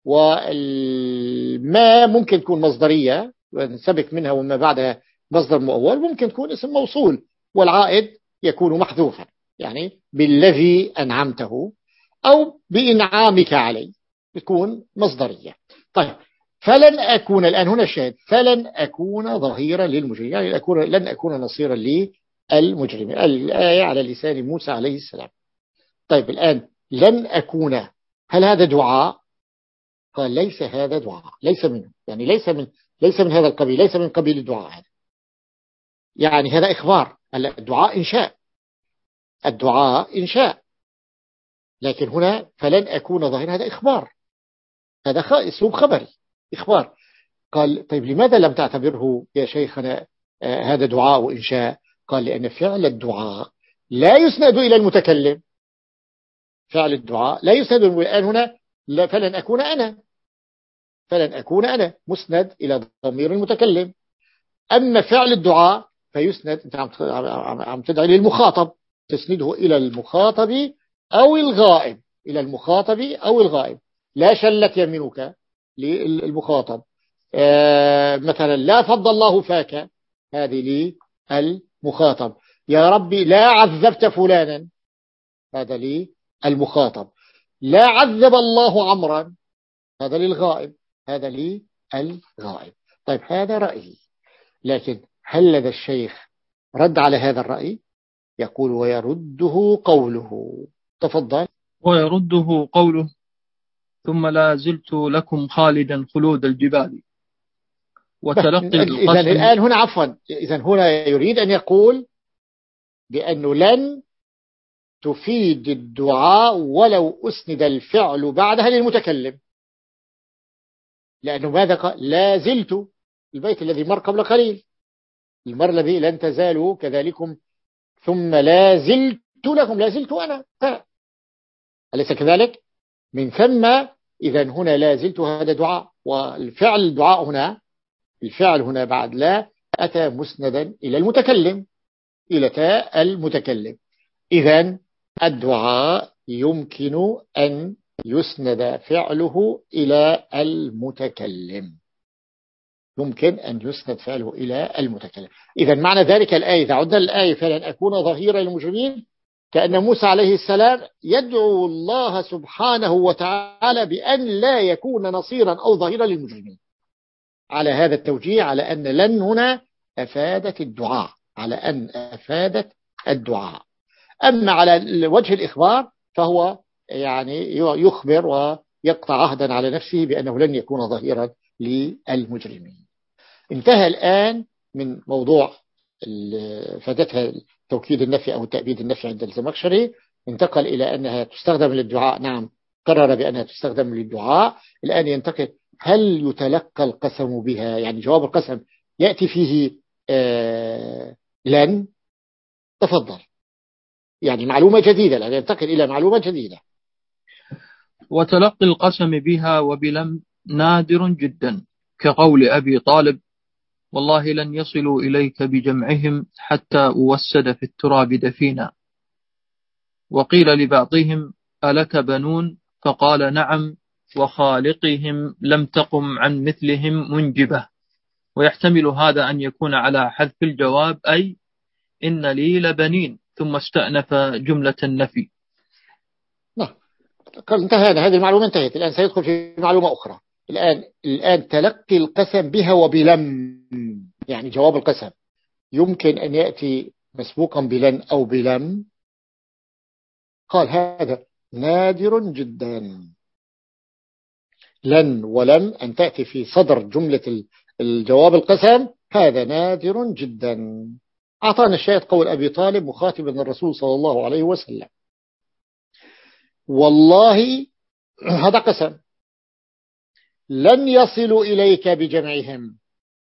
والما ممكن تكون مصدرية ونسبك منها وما بعدها مصدر مؤول، ممكن تكون اسم موصول والعائد يكون محذوفا، يعني بالذي أنعمته أو بإنعامك علي تكون مصدرية. طيب، فلن أكون الآن هنا الشاهد فلن أكون ظهيرا للمجرمين، يعني أكون لن أكون نصيرا للمجرمين، الآية على لسان موسى عليه السلام. طيب، الآن لن أكون، هل هذا دعاء؟ قال ليس هذا دعاء، ليس منه، يعني ليس من ليس من هذا القبيل، ليس من قبيل الدعاء هذا، يعني هذا إخبار. الدعاء إنشاء، الدعاء إنشاء، لكن هنا فلن أكون ظاهرا هذا إخبار، هذا أسلوب خبري. إخبار. قال طيب لماذا لم تعتبره يا شيخنا آه هذا دعاء وإنشاء؟ قال لأن فعل الدعاء لا يسند إلى المتكلم. فعل الدعاء لا يسند الآن هنا فلن أكون أنا فلن أكون أنا مسند إلى ضمير المتكلم. أما فعل الدعاء فيسند، أنت عم تدعي للمخاطب، تسنده إلى المخاطب أو الغائب، إلى المخاطب أو الغائب. لا شلت يمينك للمخاطب، آه مثلا لا فض الله فاك، هذه للمخاطب. يا ربي لا عذبت فلانا، هذا للمخاطب. لا عذب الله عمرا، هذا للغائب، هذا للغائب. طيب هذا رأيي، لكن هل لدى الشيخ رد على هذا الرأي؟ يقول ويرده قوله. تفضل. ويرده قوله ثم لا زلت لكم خالدا خلود الجبال وتلقي القسم. إذن الآن هنا عفوا إذن هنا يريد أن يقول بأنه لن تفيد الدعاء ولو أسند الفعل بعدها للمتكلم، لأنه ماذا قال؟ لا زلت، البيت الذي مر قبل قليل، المر الذي لن تزالوا كذلكم ثم لا زلت لكم، لا زلت أنا، أليس كذلك؟ من ثم إذن هنا لا زلت هذا دعاء، والفعل الدعاء هنا، الفعل هنا بعد لا أتى مسندا إلى المتكلم، إلى تاء المتكلم. إذن الدعاء يمكن أن يسند فعله إلى المتكلم، يمكن أن يسند فعله إلى المتكلم. إذن معنى ذلك الآية، إذا عدنا الآية فلن أكون ظهيرا للمجرمين، كأن موسى عليه السلام يدعو الله سبحانه وتعالى بأن لا يكون نصيرا أو ظهيرا للمجرمين. على هذا التوجيه، على أن لن هنا أفادت الدعاء، على أن أفادت الدعاء. أما على وجه الإخبار فهو يعني يخبر ويقطع عهدا على نفسه بأنه لن يكون ظهيرا للمجرمين. انتهى الآن من موضوع فادتها توكيد النفي أو تأبيد النفي عند الزمخشري، انتقل إلى أنها تستخدم للدعاء. نعم، قرر بأنها تستخدم للدعاء. الآن ينتقل هل يتلقى القسم بها، يعني جواب القسم يأتي فيه آه لن. تفضل، يعني معلومة جديدة، الآن ينتقل إلى معلومة جديدة. وتلقي القسم بها وبلم نادر جدا، كقول أبي طالب والله لن يصلوا إليك بجمعهم حتى أوسد في التراب دفينا. وقيل لبعضهم ألك بنون؟ فقال نعم، وخالقهم لم تقم عن مثلهم منجبة. ويحتمل هذا أن يكون على حذف الجواب، أي إن لي لبنين، ثم استأنف جملة النفي. نعم، انتهى، هذه المعلومة انتهت. الآن سيدخل في معلومة أخرى. الآن الآن تلقي القسم بها وبلم، يعني جواب القسم يمكن أن يأتي مسبوقا بلن أو بلم. قال هذا نادر جدا، لن ولم أن تأتي في صدر جملة الجواب القسم، هذا نادر جدا. أعطانا الشاهد قول أبي طالب مخاطبا الرسول صلى الله عليه وسلم، والله هذا قسم، لن يصلوا إليك بجمعهم،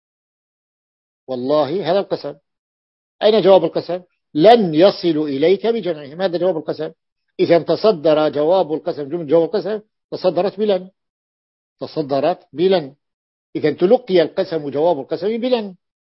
والله هذا القسم. أين جواب القسم؟ لن يصلوا إليك بجمعهم، هذا جواب القسم. إذا تصدر جواب القسم، جملة جواب القسم تصدرت بلن، تصدرت بلن. إذا تلقي القسم جواب القسم بلن،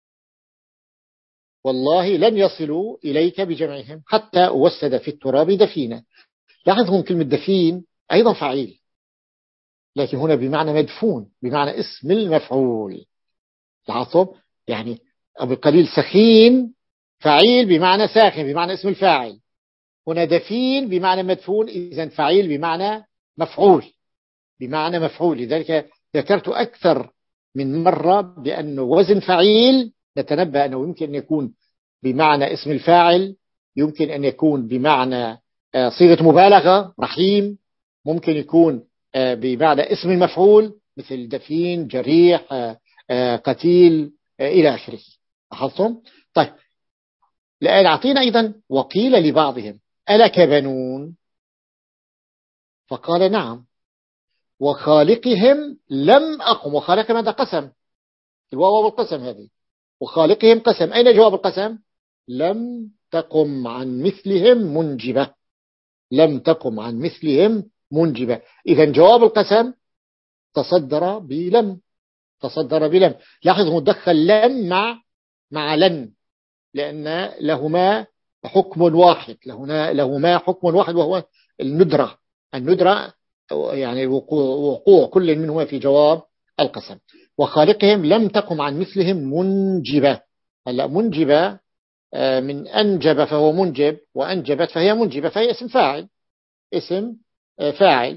والله لن يصلوا إليك بجمعهم حتى أوسد في التراب دفينا. لاحظهم كلمة دفين أيضا فعيل، لكن هنا بمعنى مدفون، بمعنى اسم المفعول. لاحظتم يعني أبو قليل سخين فعيل بمعنى ساخن، بمعنى اسم الفاعل. هنا دفين بمعنى مدفون، إذن فعيل بمعنى مفعول، بمعنى مفعول. لذلك ذكرت أكثر من مرة بأنه وزن فعيل نتنبأ أنه يمكن أن يكون بمعنى اسم الفاعل، يمكن أن يكون بمعنى صيغة مبالغة رحيم، ممكن يكون بمعنى اسم المفعول مثل دفين، جريح، قتيل إلى آخره. لاحظتم؟ طيب الآن أعطينا أيضا وقيل لبعضهم ألك بنون؟ فقال نعم، وخالقهم لم أقم. وخالقهم هذا قسم، الواو والقسم هذه. وخالقهم قسم، أين جواب القسم؟ لم تقم عن مثلهم منجبة. لم تقم عن مثلهم منجبة. إذن جواب القسم تصدر بلم. تصدر بلم. لاحظوا دخل لم مع مع لن، لأن لهما حكم واحد. لهما, لهما حكم واحد وهو الندرة. الندرة يعني وقوع, وقوع كل منهما في جواب القسم. وخالقهم لم تقم عن مثلهم منجبة. هلا منجبة من أنجب فهو منجب، وأنجبت فهي منجبة، فهي اسم فاعل. اسم فاعل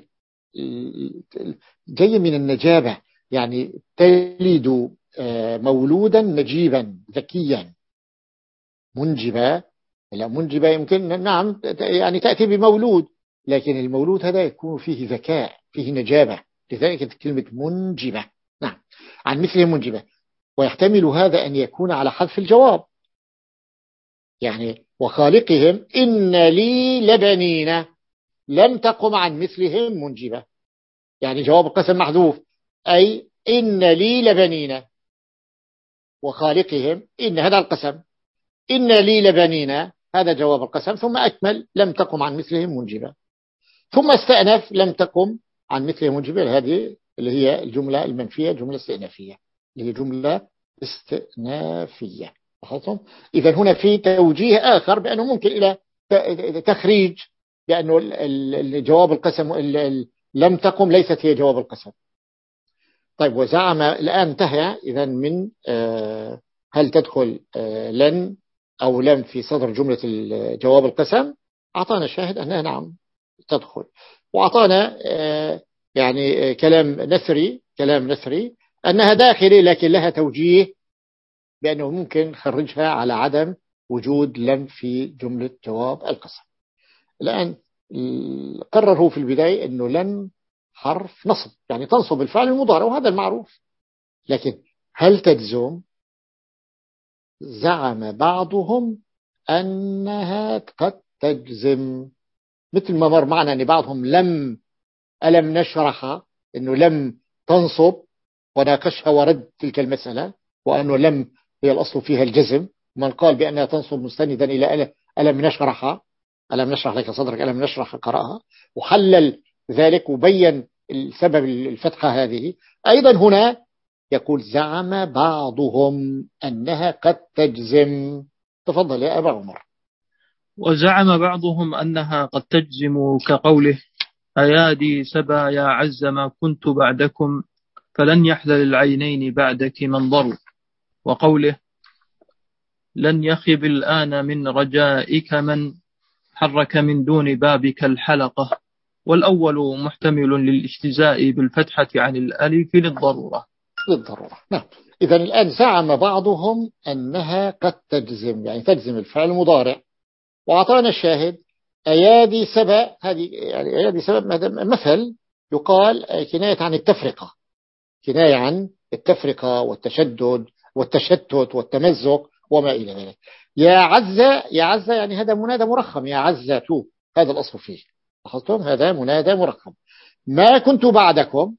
جاي من النجابة، يعني تلد مولودا نجيبا ذكيا. منجبة، لا منجبة يمكن نعم يعني تأتي بمولود، لكن المولود هذا يكون فيه ذكاء، فيه نجابة، لذلك كلمة منجبة. نعم، عن مثله منجبة. ويحتمل هذا أن يكون على حذف الجواب، يعني وخالقهم إن لي لبنين لم تقم عن مثلهم منجبة، يعني جواب القسم محذوف، أي إن لي لبنين وخالقهم إن هذا القسم، إن لي لبنين هذا جواب القسم، ثم أكمل لم تقم عن مثلهم منجبة، ثم استأنف لم تقم عن مثلهم منجبة. هذه اللي هي الجملة المنفية، جملة استئنافية، اللي هي جملة استئنافية. إذا هنا في توجيه آخر بأنه ممكن إلى تخريج، بأنه الجواب القسم لم تقم ليست هي جواب القسم. طيب، وزعم الآن انتهى إذا من هل تدخل لن أو لم في صدر جملة جواب القسم. أعطانا الشاهد أنها نعم تدخل، وأعطانا يعني كلام نثري كلام نثري أنها داخلي، لكن لها توجيه بأنه ممكن نخرجها على عدم وجود لم في جملة جواب القسم. الآن قرره في البداية أنه لن حرف نصب، يعني تنصب الفعل المضارع، وهذا المعروف، لكن هل تجزم؟ زعم بعضهم أنها قد تجزم، مثل ما مر معنا أن بعضهم لم ألم نشرح أنه لم تنصب، وناقشها ورد تلك المسألة، وأنه لم هي الأصل فيها الجزم. من قال بأنها تنصب مستندا إلى ألم نشرح ألم نشرح لك صدرك ألم نشرح قرأها، وحلل ذلك وبين السبب الفتحة هذه. أيضا هنا يقول زعم بعضهم أنها قد تجزم. تفضل يا أبا عمر. وزعم بعضهم أنها قد تجزم كقوله أيادي سبا يا عز ما كنت بعدكم فلن يحلل العينين بعدك منظر، وقوله لن يخب الآن من رجائك من حرك من دون بابك الحلقة، والأول محتمل للاجتزاء بالفتحة عن الألف للضرورة. للضرورة، نعم. إذن الآن زعم بعضهم أنها قد تجزم، يعني تجزم الفعل المضارع، وأعطانا الشاهد أيادي سبا. هذه يعني أيادي سبا مثل يقال كناية عن التفرقة، كناية عن التفرقة والتشدد والتشتت والتمزق وما إلى ذلك. يا عزة، يا عزة يعني هذا منادى مرخم، يا عزة تو، هذا الأصل فيه، لاحظتم هذا منادى مرخم. ما كنت بعدكم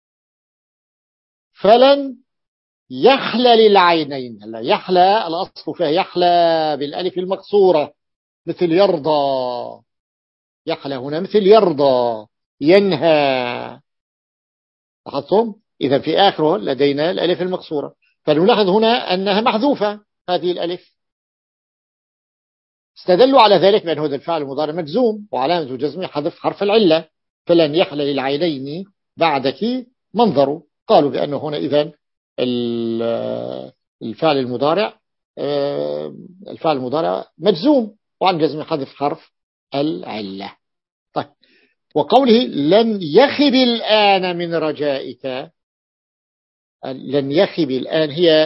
فلن يحلى للعينين. هلا يحلى الأصل فيه يحلى بالألف المقصورة مثل يرضى، يحلى هنا مثل يرضى ينهى، لاحظتم؟ إذا في آخره لدينا الألف المقصورة، فنلاحظ هنا أنها محذوفة هذه الألف. استدلوا على ذلك بأن هذا الفعل المضارع مجزوم، وعلامة جزمه حذف حرف العلة، فلن يحلى للعينين بعدك منظر. قالوا بأنه هنا إذن الفعل المضارع الفعل المضارع مجزوم، وعن جزمه حذف حرف العلة. طيب، وقوله لن يخب الآن من رجائك، لن يخب الآن هي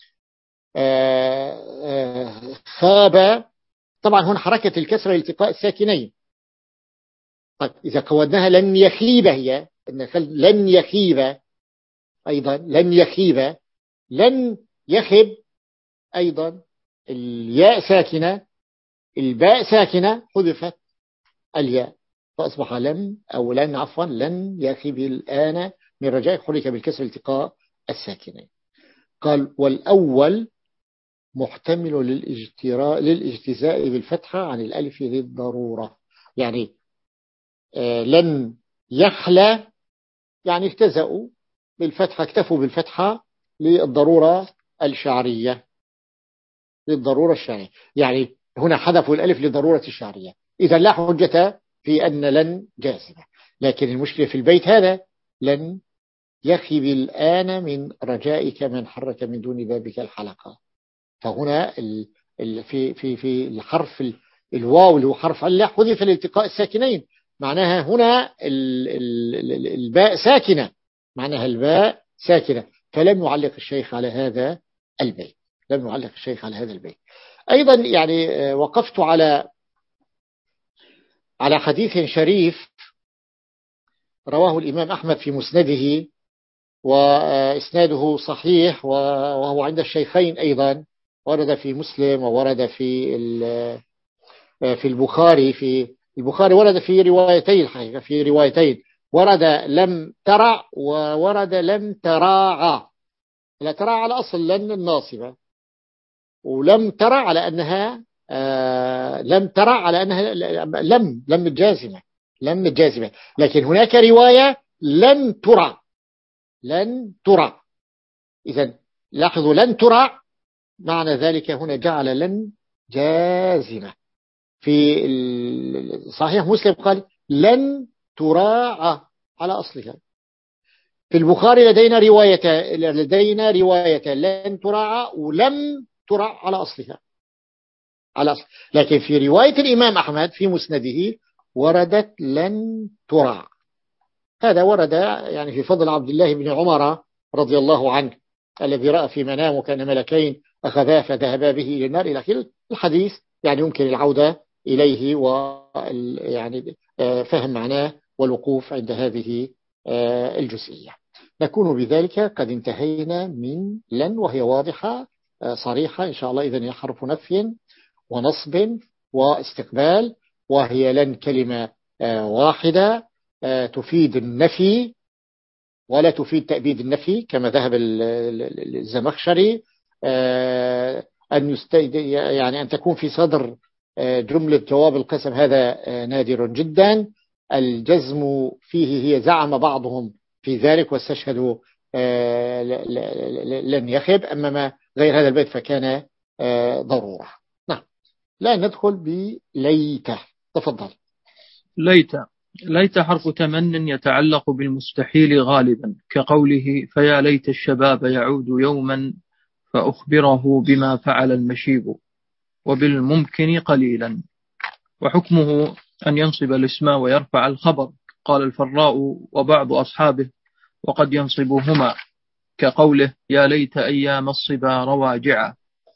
خاب، طبعا هنا حركة الكسرة التقاء الساكنين. طيب، إذا قودناها لن يخيب، هي لن يخيب، أيضا لن يخيب، لن يخب، أيضا الياء ساكنة، الباء ساكنة، حذفت الياء. فأصبح لم أو لن عفوا لن يخب الآن من رجاء حرك بالكسر التقاء الساكنين. قال والأول محتمل للاجتراء للاجتزاء بالفتحة عن الألف للضرورة. يعني آه لن يخلى يعني اجتزأوا بالفتحة، اكتفوا بالفتحة للضرورة الشعرية، للضرورة الشعرية. يعني هنا حذفوا الألف للضرورة الشعرية، إذا لا حجة في أن لن جازمة. لكن المشكلة في البيت هذا لن يخب الآن من رجائك من حرك من دون بابك الحلقة. فهنا ال ال في في في الحرف الواو اللي هو حرف علة حذف لالتقاء الساكنين، معناها هنا ال ال الباء ساكنة، معناها الباء ساكنة. فلم يعلق الشيخ على هذا البيت، لم يعلق الشيخ على هذا البيت. أيضا يعني وقفت على على حديث شريف رواه الإمام أحمد في مسنده وإسناده صحيح وهو عند الشيخين أيضا، ورد في مسلم وورد في في البخاري. في البخاري ورد في روايتين الحقيقة، في روايتين ورد لم ترع وورد لم تراعى. لا تراعى على أصل لن الناصبة، ولم ترع على أنها آه لم ترع على أنها لم لم الجازمة، لم الجازمة. لكن هناك رواية لن ترع، لن ترع. إذن لاحظوا لن ترع معنى ذلك هنا جعل لن جازمة. في صحيح مسلم قال لن تراعى على أصلها. في البخاري لدينا رواية لدينا رواية لن تراعى ولم تراعى على أصلها، على أصل. لكن في رواية الإمام أحمد في مسنده وردت لن تراعى. هذا ورد يعني في فضل عبد الله بن عمر رضي الله عنه الذي رأى في منامه كان ملكين أخذاه فذهبا به إلى النار إلى آخره الحديث. يعني يمكن العودة إليه ويعني فهم معناه والوقوف عند هذه الجزئية. نكون بذلك قد انتهينا من لن، وهي واضحة صريحة إن شاء الله. إذن هي حرف نفي ونصب واستقبال، وهي لن كلمة واحدة تفيد النفي ولا تفيد تأبيد النفي كما ذهب الزمخشري. أن يستيد يعني أن تكون في صدر جملة جواب القسم هذا نادر جدا. الجزم فيه هي زعم بعضهم في ذلك واستشهدوا لن يخب، أما ما غير هذا البيت فكان ضرورة. نعم. لا ندخل بليت. تفضل. ليت ليت حرف تمن يتعلق بالمستحيل غالبا، كقوله فيا ليت الشباب يعود يوما فأخبره بما فعل المشيب، وبالممكن قليلا. وحكمه أن ينصب الاسم ويرفع الخبر. قال الفراء وبعض أصحابه وقد ينصبهما، كقوله يا ليت أيام الصبا رواجعا.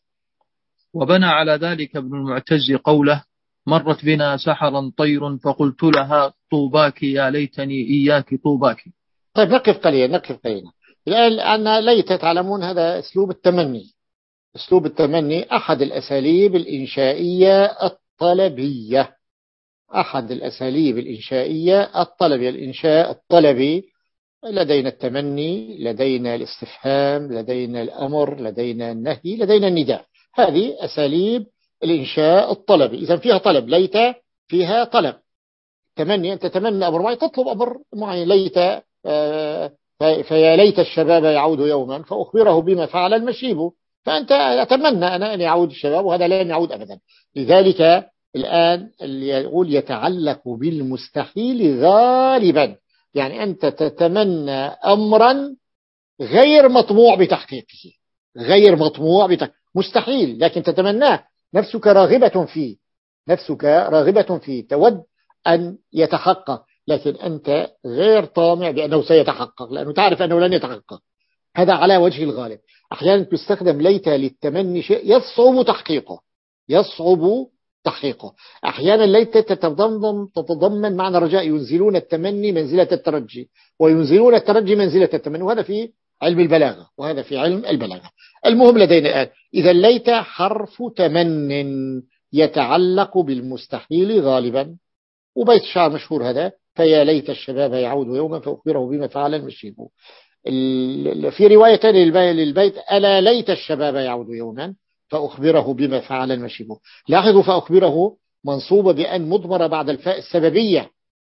وبنى على ذلك ابن المعتز قوله مرت بنا سحرا طير فقلت لها طوباك يا ليتني إياك طوباك. طيب نقف قليلا نقف قليلا الآن. أن ليت تعلمون هذا أسلوب التمني. أسلوب التمني أحد الأساليب الإنشائية الطلبية، أحد الأساليب الإنشائية الطلبية. الإنشاء الطلبي لدينا التمني، لدينا الاستفهام، لدينا الأمر، لدينا النهي، لدينا النداء. هذه أساليب الإنشاء الطلبي. إذا فيها طلب. ليت فيها طلب. تمني أنت تتمنى أمر معين، تطلب أمر معين. ليت آه فيا ليت الشباب يعود يوما فأخبره بما فعل المشيب. فأنت أتمنى أنا أن يعود الشباب، وهذا لن يعود أبدا. لذلك الآن اللي يقول يتعلق بالمستحيل غالبا، يعني أنت تتمنى أمرا غير مطموع بتحقيقه، غير مطموع بتحقيقه، مستحيل لكن تتمناه، نفسك راغبة فيه، نفسك راغبة فيه، تود أن يتحقق، لكن أنت غير طامع بأنه سيتحقق لأنه تعرف أنه لن يتحقق. هذا على وجه الغالب. أحيانا تستخدم ليت للتمني شيء يصعب تحقيقه، يصعب تحقيقه. أحيانا ليت تتضمن تتضمن معنى الرجاء، ينزلون التمني منزلة الترجي وينزلون الترجي منزلة التمني، وهذا في علم البلاغة وهذا في علم البلاغة. المهم لدينا الآن إذا ليت حرف تمن يتعلق بالمستحيل غالبا. وبيت الشعر مشهور هذا: فيا ليت الشباب يعود يوما فأخبره بما فعل المشيب. في رواية للبيت: ألا ليت الشباب يعود يوما فأخبره بما فعل المشيب. لاحظوا فأخبره منصوبة بأن مضمرة بعد الفاء السببية،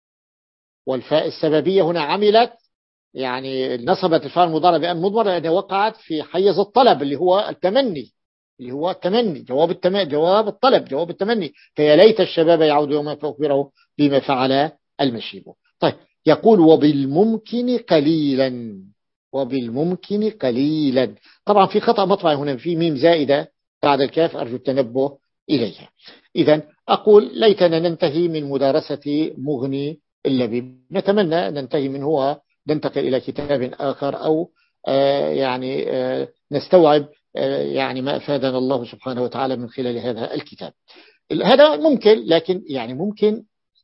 والفاء السببية هنا عملت يعني نصبت الفاء المضارع بأن مضمرة لأنها وقعت في حيز الطلب اللي هو التمني، اللي هو التمني جواب التم... جواب الطلب جواب التمني. فيا ليت الشباب يعود يوما فأخبره بما فعل المشيب. طيب يقول: وبالممكن قليلا، وبالممكن قليلا. طبعا في خطأ مطبعي هنا، في ميم زائدة بعد الكاف، أرجو التنبه إليها. إذن أقول: ليتنا ننتهي من مدارسة مغني اللبيب، نتمنى ننتهي منه وننتقل إلى كتاب آخر، أو آه يعني آه نستوعب آه يعني ما أفادنا الله سبحانه وتعالى من خلال هذا الكتاب. هذا ممكن، لكن يعني ممكن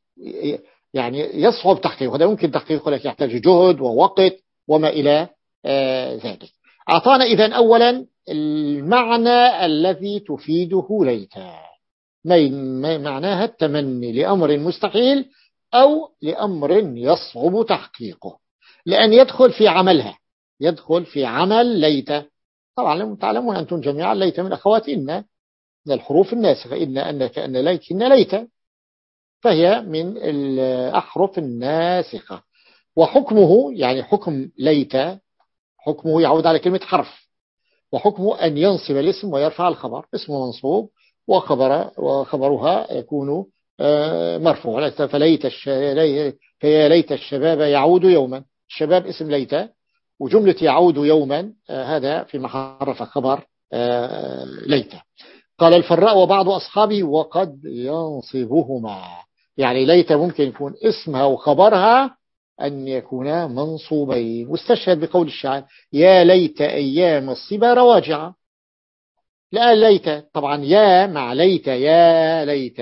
يعني يصعب تحقيقه، هذا ممكن تحقيقه لكن يحتاج جهد ووقت وما إلى آه ذلك. أعطانا إذن أولا المعنى الذي تفيده ليتا، ما معناها؟ التمني لأمر مستحيل أو لأمر يصعب تحقيقه، لأن يدخل في عملها، يدخل في عمل ليتا. طبعا تعلمون أنتم جميعا ليتا من أخوات إن، من الحروف الناسخة، إن أنك أن ليت إن ليتا، فهي من الأحرف الناسخة. وحكمه يعني حكم ليتا، حكمه يعود على كلمة حرف، وحكمه أن ينصب الاسم ويرفع الخبر، اسمه منصوب وخبر وخبرها يكون مرفوع. فليت فيا ليت الشباب يعود يوما، الشباب اسم ليت، وجملة يعود يوما هذا في محل رفع خبر ليت. قال الفراء: وبعض أصحابه وقد ينصبهما، يعني ليت ممكن يكون اسمها وخبرها أن يكون منصوبين. واستشهد بقول الشاعر: يا ليت أيام الصبا رواجع. لا ليت، طبعا يا مع ليت، يا ليت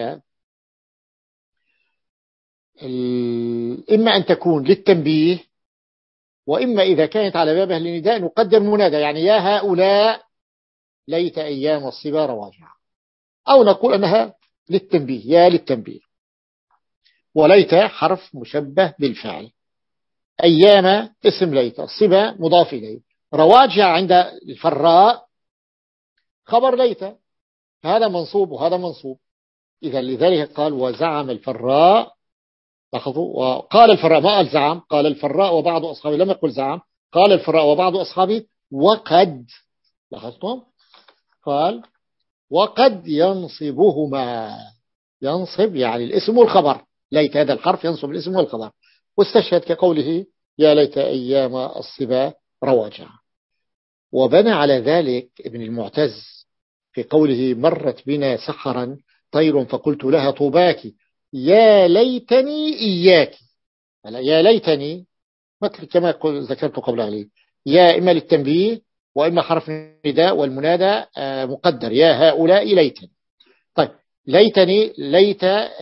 إما أن تكون للتنبيه، وإما إذا كانت على بابه للنداء نقدم منادى، يعني يا هؤلاء ليت أيام الصبا رواجع، أو نقول أنها للتنبيه، يا للتنبيه. وليت حرف مشبه بالفعل، أيام اسم ليت، الصبا مضاف إليه، رواجع عند الفراء خبر ليت، هذا منصوب وهذا منصوب. إذا لذلك قال: وزعم الفراء، لاحظوا، وقال الفراء، ما قال زعم، قال الفراء وبعض أصحابه، لم يقل زعم، قال الفراء وبعض أصحابه وقد، لاحظتم، قال وقد ينصبهما، ينصب يعني الاسم والخبر، ليت هذا الحرف ينصب الاسم والخبر. واستشهد كقوله: يا ليت أيام الصبا رواجع. وبنى على ذلك ابن المعتز في قوله: مرت بنا سحرا طير فقلت لها طوباك يا ليتني إياك. يا ليتني مثل كما ذكرت قبل قليل، يا إما للتنبيه وإما حرف نداء، والمنادى مقدر، يا هؤلاء ليتني. طيب ليتني، ليت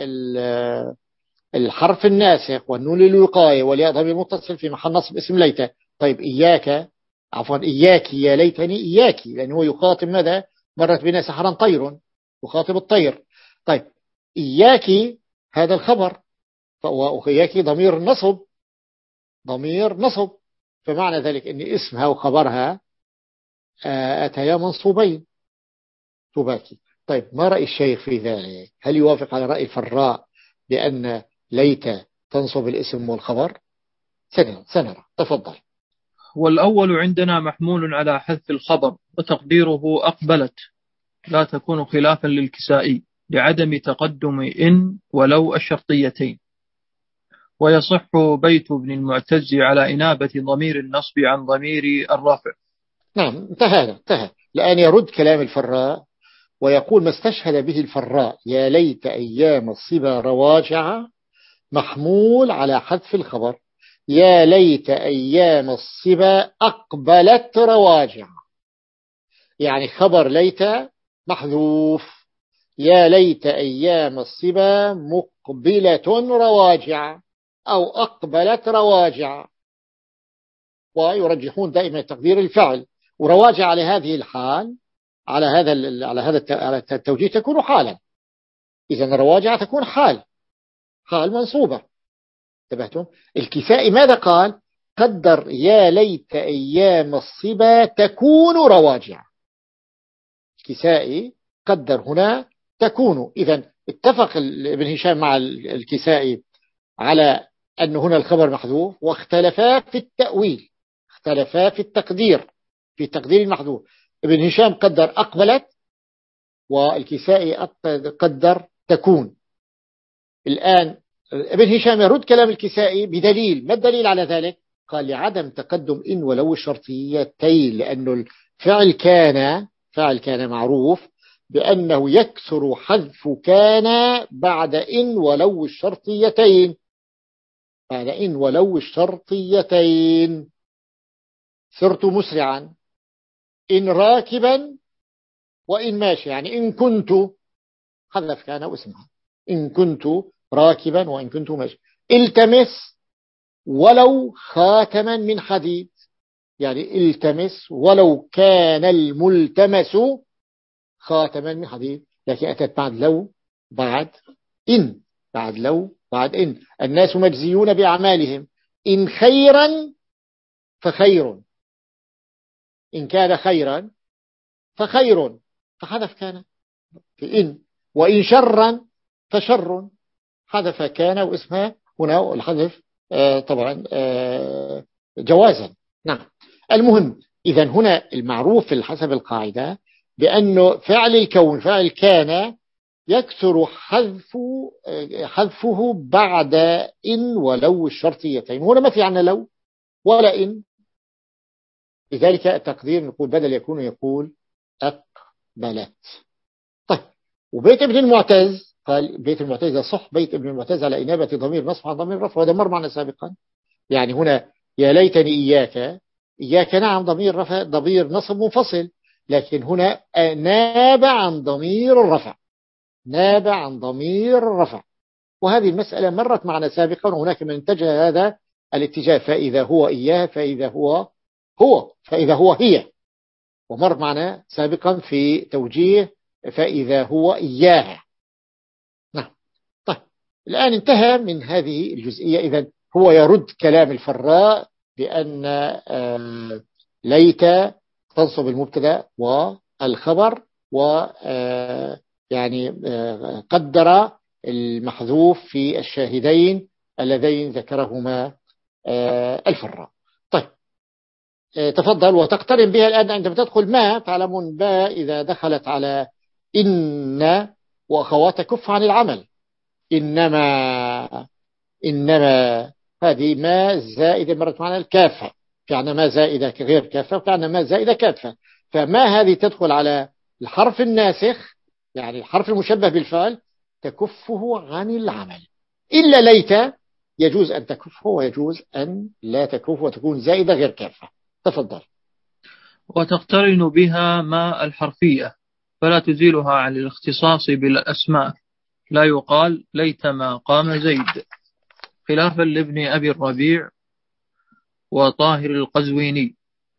الحرف الناسخ والنون للوقاية والياء ضمير متصل في محل نصب اسم ليت. طيب إياك، عفوا إياك، يا ليتني إياك، لأنه يخاطب ماذا؟ مرت بنا سحرا طير، يخاطب الطير. طيب إياك هذا الخبر، وإياك ضمير نصب، ضمير نصب، فمعنى ذلك أن اسمها وخبرها أتيا منصوبين، تباكي. طيب ما رأي الشيخ في ذلك؟ هل يوافق على رأي الفراء بأن ليت تنصب الاسم والخبر؟ سنرى سنرى تفضل. والأول عندنا محمول على حذف الخبر، وتقديره أقبلت، لا تكون خلافا للكسائي لعدم تقدم إن ولو الشرطيتين. ويصح بيت ابن المعتز على إنابة ضمير النصب عن ضمير الرفع. نعم انتهى انتهى الآن يرد كلام الفراء ويقول: ما استشهد به الفراء يا ليت أيام الصبا رواجع محمول على حذف الخبر، يا ليت أيام الصبا أقبلت رواجع، يعني خبر ليت محذوف، يا ليت أيام الصبا مقبلة رواجع أو أقبلت رواجع، ويرجحون دائما تقدير الفعل، ورواجع على هذه الحال، على هذا على هذا التوجيه تكون حالا. إذا الرواجع تكون حال، قال منصوبة. انتبهتم؟ الكسائي ماذا قال؟ قدر يا ليت أيام الصبا تكون رواجع. الكسائي قدر هنا تكون. إذن اتفق ابن هشام مع الكسائي على أن هنا الخبر محذوف، واختلفا في التأويل، اختلفا في التقدير، في تقدير المحذوف. ابن هشام قدر أقبلت، والكسائي قدر تكون. الآن ابن هشام يرد كلام الكسائي بدليل. ما الدليل على ذلك؟ قال لعدم تقدم إن ولو الشرطيتين، لأنه الفعل كان فعل كان معروف بأنه يكثر حذف كان بعد إن ولو الشرطيتين، بعد إن ولو الشرطيتين. سرت مسرعا، إن راكبا، وإن ماشي. يعني إن كنت حذف كان واسمها، إن كنت راكبا وإن كنت ماشي. التمس ولو خاتما من حديد، يعني التمس ولو كان الملتمس خاتما من حديد، لكن أتت بعد لو بعد إن، بعد لو بعد إن. الناس مجزيون بأعمالهم، إن خيرا فخير، إن كان خيرا فخير، فحذف كان في إن. وإن شرا فشر، حذف كان واسمها هنا الحذف آه طبعا آه جوازا. نعم. المهم إذن هنا المعروف حسب القاعدة بأنه فعل الكون فعل كان يكثر حذف حذفه بعد إن ولو الشرطيتين. هنا ما في عنا لو ولا إن، لذلك التقدير نقول بدل يكون يقول أقبلت. طيب، وبيت ابن المعتز قال بيت المعتز صح بيت ابن المعتز على إنابة ضمير نصب عن ضمير رفع، وهذا مر معنا سابقا. يعني هنا يا ليتني إياك، إياك نعم ضمير رفع ضمير نصب منفصل، لكن هنا ناب عن ضمير الرفع، ناب عن ضمير الرفع. وهذه المسألة مرت معنا سابقا، وهناك من اتجه هذا الاتجاه، فإذا هو إياه فإذا هو هو فإذا هو هي، ومر معنا سابقا في توجيه فإذا هو إياها. نعم. طيب، الآن انتهى من هذه الجزئية. إذن هو يرد كلام الفراء بأن ليت تنصب المبتدا والخبر، و يعني قدر المحذوف في الشاهدين اللذين ذكرهما الفراء. طيب، تفضل. وتقترن بها الآن عندما تدخل ما، تعلمون با إذا دخلت على إن وأخوات كف عن العمل. إنما إنما هذه ما زائدة مرت معنا الكافة، كان ما زائدة غير كافة، وكان ما زائدة كافة. فما هذه تدخل على الحرف الناسخ، يعني الحرف المشبه بالفعل، تكفه عن العمل. إلا ليت يجوز أن تكفه ويجوز أن لا تكفه وتكون زائدة غير كافة. تفضل. وتقترن بها ما الحرفية، فلا تزيلها عن الاختصاص بالأسماء. لا يقال ليتما قام زيد، خلافا لابن أبي الربيع وطاهر القزويني.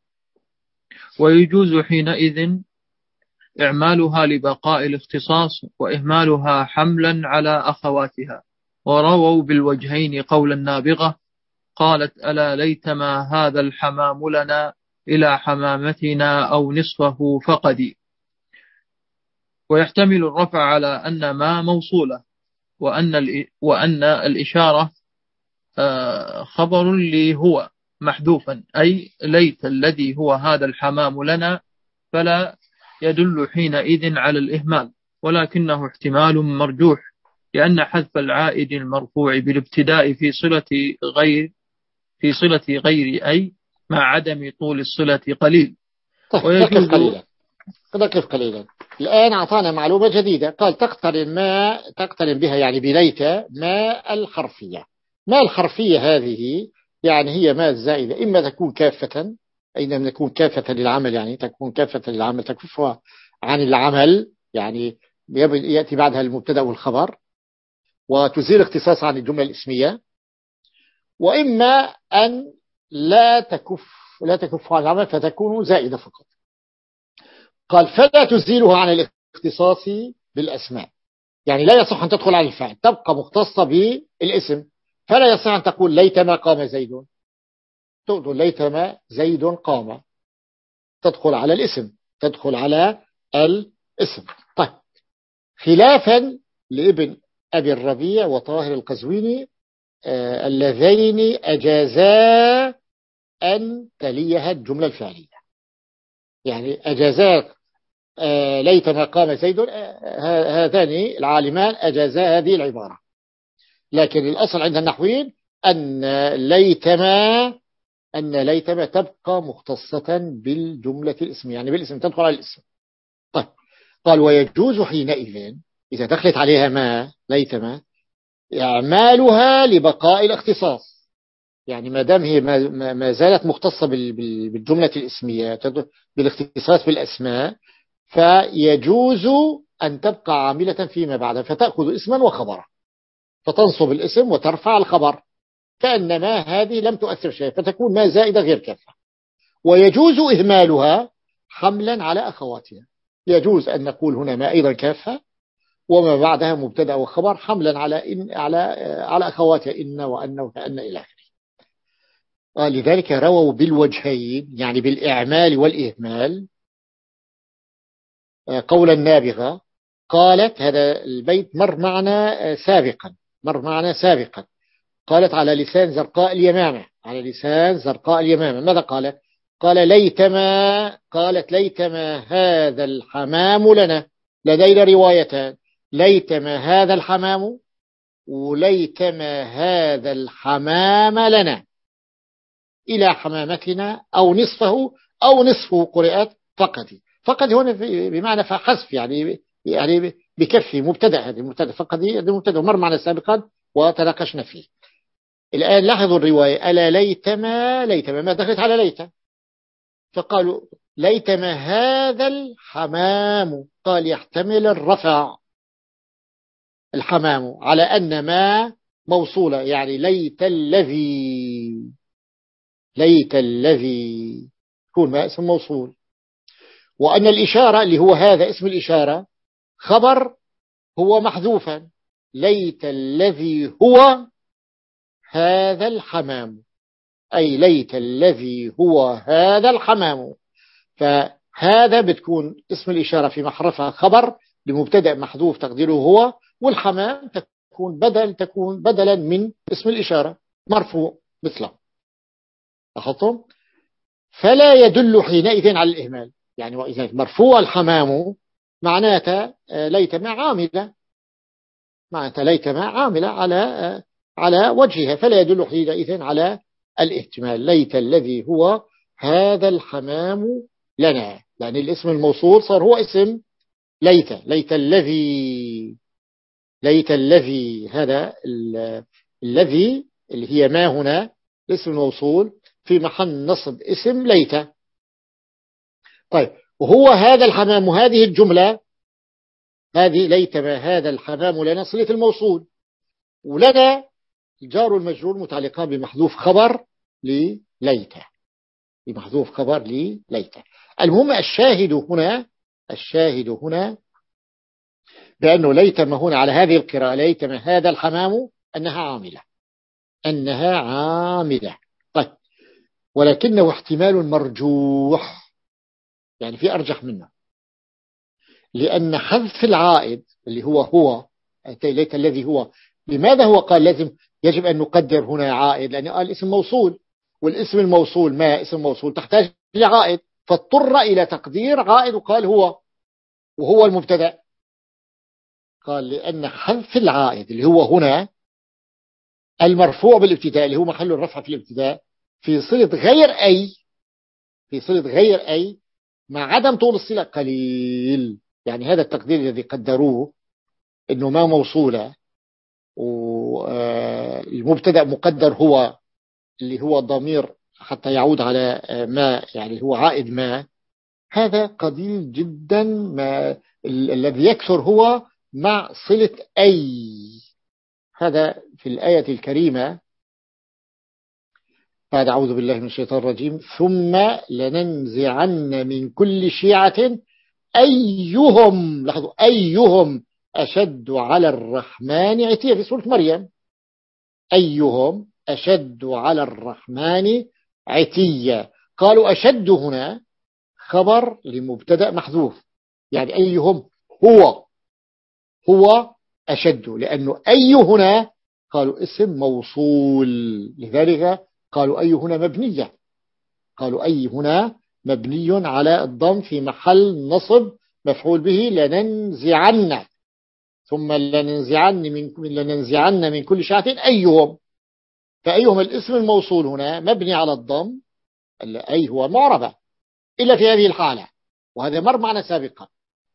ويجوز حينئذ إعمالها لبقاء الاختصاص، وإهمالها حملا على أخواتها. ورووا بالوجهين قول النابغة قالت ألا ليتما هذا الحمام لنا إلى حمامتنا أو نصفه فقدي. ويحتمل الرفع على أن ما موصولة، وأن وأن الإشارة خبر لي هو محذوفا، أي ليت الذي هو هذا الحمام لنا، فلا يدل حينئذ على الإهمال، ولكنه احتمال مرجوح، لأن حذف العائد المرفوع بالابتداء في صلة غير في صلة غير أي مع عدم طول الصلة قليل. طيب، نقف قليلا نقف قليلا الآن أعطانا معلومة جديدة. قال تقترن ما تقترن بها يعني بليت ما الحرفية. ما الحرفية هذه يعني هي ما الزائدة، إما تكون كافة، أينما تكون كافة للعمل، يعني تكون كافة للعمل تكفها عن العمل، يعني يأتي بعدها المبتدأ والخبر، وتزيل اختصاص عن الجملة الاسمية. وإما أن لا تكف لا تكف عن العمل فتكون زائدة فقط. قال فلا تزيلها عن الاختصاص بالأسماء. يعني لا يصح أن تدخل على الفعل، تبقى مختصة بالاسم. فلا يصح أن تقول ليتما قام زيد، تقول ليتما زيد قام، تدخل على الاسم، تدخل على الاسم. طيب، خلافا لابن أبي الربيع وطاهر القزويني آه اللذين أجازا أن تليها الجملة الفعلية، يعني أجازا آه ليتما قام زيد، آه هذان العالمان أجازا هذه العبارة. لكن الأصل عند النحويين أن ليتما أن ليتما تبقى مختصة بالجملة الاسمية، يعني بالاسم، تدخل على الاسم. طيب، قال ويجوز حينئذ إذا دخلت عليها ما ليتما إعمالها لبقاء الاختصاص، يعني ما دام هي ما زالت مختصة بالجملة الاسمية بالاختصاص بالأسماء، فيجوز أن تبقى عاملة فيما بعدها، فتأخذ اسما وخبرا، فتنصب الاسم وترفع الخبر، كأنما هذه لم تؤثر شيء، فتكون ما زائدة غير كافة. ويجوز إهمالها حملا على أخواتها، يجوز أن نقول هنا ما أيضا كافة وما بعدها مبتدأ وخبر حملا على إن على على أخواتها إن وأن وكأن إلى آخره. لذلك رووا بالوجهين، يعني بالإعمال والإهمال، قولا نابغة. قالت، هذا البيت مر معنا سابقا مر معنا سابقا قالت على لسان زرقاء اليمامة، على لسان زرقاء اليمامة ماذا قالت؟ قال ليتما قالت ليتما هذا الحمام لنا، لدينا روايتان، ليتما هذا الحمام وليتما هذا الحمام لنا، إلى حمامتنا أو نصفه أو نصفه قرئت فقط. فقط هنا بمعنى فحذف، يعني يعني بكفي مبتدأ، هذه مبتدأ فقط، هذه مبتدأ مر معنا سابقا وتناقشنا فيه. الآن لاحظوا الرواية، ألا ليتما ليتما ما دخلت على ليت، فقالوا ليتما هذا الحمام، قال يحتمل الرفع الحمام على أن ما موصولة، يعني ليت الذي ليت الذي يكون ما اسم موصول، وأن الإشارة اللي هو هذا اسم الإشارة خبر هو محذوفا، ليت الذي هو هذا الحمام، أي ليت الذي هو هذا الحمام. فهذا بتكون اسم الإشارة في محرفها خبر لمبتدأ محذوف تقديره هو، والحمام تكون بدل تكون بدلا من اسم الإشارة مرفوع مثله. لاحظتم؟ فلا يدل حينئذ على الإهمال، يعني وإذا مرفوع الحمام معناته ليتما عاملة، معناته ليتما عاملة على على وجهها، فلا يدل حينئذ على الاهتمال. ليت الذي هو هذا الحمام لنا، يعني الاسم الموصول صار هو اسم ليت، ليت الذي ليت الذي هذا الذي اللي هي ما هنا الاسم الموصول في محل نصب اسم ليت. طيب، وهو هذا الحمام، هذه الجملة هذه ليتما هذا الحمام لنا صلة الموصول، ولنا الجار والمجرور متعلقان بمحذوف خبر لليت، بمحذوف خبر لليت. المهم الشاهد هنا الشاهد هنا بأنه ليتما هنا على هذه القراءة ليتما هذا الحمام أنها عاملة أنها عاملة. طيب، ولكنه احتمال مرجوح، يعني في أرجح منه، لأن حذف العائد اللي هو هو ليت الذي هو، لماذا هو قال لازم يجب أن نقدر هنا عائد؟ لأنه قال اسم موصول، والاسم الموصول ما اسم موصول تحتاج لعائد، فاضطر إلى تقدير عائد وقال هو، وهو المبتدأ. قال لأن حذف العائد اللي هو هنا المرفوع بالابتداء اللي هو محل الرفع في الابتداء في صلة غير أي في صلة غير أي مع عدم طول الصلة قليل، يعني هذا التقدير الذي قدروه إنه ما موصولة والمبتدأ مقدر هو اللي هو الضمير حتى يعود على ما، يعني هو عائد ما، هذا قليل جدا. ما الذي يكثر هو مع صلة أي. هذا في الآية الكريمة بعد أعوذ بالله من الشيطان الرجيم ثم لننزعن من كل شيعة أيهم، لاحظوا أيهم أشد على الرحمن عتيا في سورة مريم. أيهم أشد على الرحمن عتيا. قالوا أشد هنا خبر لمبتدأ محذوف، يعني أيهم هو هو أشد، لأنه أي هنا قالوا اسم موصول، لذلك قالوا أي هنا مبنية، قالوا أي هنا مبني على الضم في محل نصب مفعول به. لننزعن ثم لننزعن من لننزعن من كل شيعة أيهم، فأيهم الاسم الموصول هنا مبني على الضم، أي هو معربة إلا في هذه الحالة، وهذا مر معنا سابقا.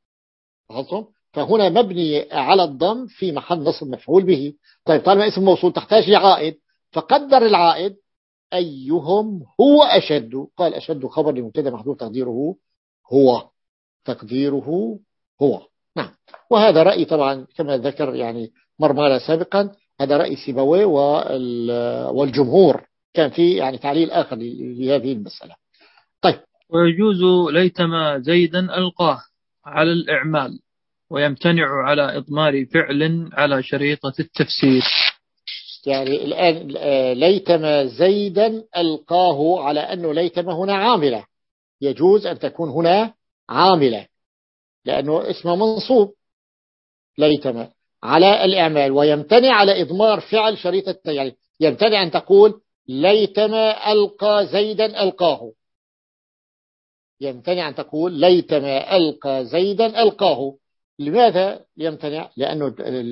فهنا مبني على الضم في محل نصب مفعول به. طيب طالما اسم موصول تحتاج لعائد، فقدر العائد أيهم هو أشد. قال أشد خبر لمبتدا محذوف تقديره هو، تقديره هو. نعم. وهذا رأي طبعا كما ذكر يعني مر معنا سابقا، هذا رأي سيبويه والجمهور، كان في يعني تعليل آخر لهذه المسألة. طيب. ويجوز ليتما زيدا ألقاه على الإعمال، ويمتنع على إضمار فعل على شريطة التفسير. يعني الآن ليتما زيدا ألقاه على أنه ليتما هنا عاملة، يجوز أن تكون هنا عاملة لأنه اسمه منصوب ليتما على الإعمال، ويمتنع على إضمار فعل شريطة، يعني يمتنع أن تقول ليتما ألقى زيدا ألقاه، يمتنع أن تقول ليتما ألقى زيدا ألقاه. لماذا يمتنع؟ لأنه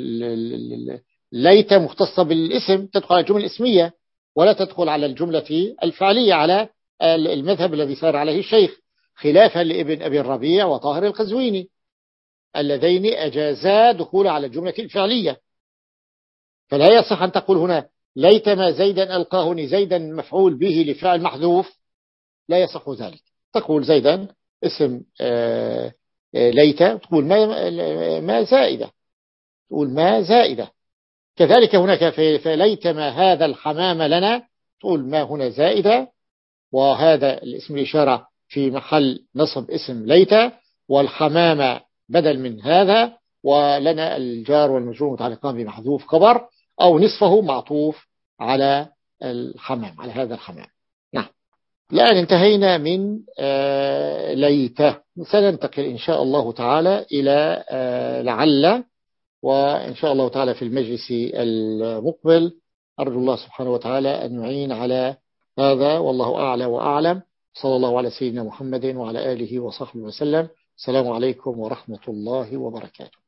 ليت مختصة بالاسم، تدخل على الجملة الاسمية ولا تدخل على الجملة الفعلية على المذهب الذي سار عليه الشيخ، خلافا لابن أبي الربيع وطاهر القزويني اللذين أجازا دخول على الجملة الفعلية. فلا يصح أن تقول هنا ليتما زيدا ألقاه زيدا مفعول به لفعل محذوف، لا يصح ذلك. تقول زيدا اسم آآ آآ ليت، تقول ما, ما زائدة، تقول ما زائدة. كذلك هناك فليتما هذا الحمام لنا، تقول ما هنا زائدة، وهذا الاسم الإشارة في محل نصب اسم ليت، والحمام بدل من هذا، ولنا الجار والمجرور متعلقان بمحذوف خبر أو نصفه معطوف على الحمام، على هذا الحمام. نعم. الآن انتهينا من آه ليت، سننتقل إن شاء الله تعالى إلى آه لعل، وإن شاء الله تعالى في المجلس المقبل أرجو الله سبحانه وتعالى أن يعين على هذا، والله أعلى وأعلم. صلى الله على سيدنا محمد وعلى آله وصحبه وسلم. السلام عليكم ورحمة الله وبركاته.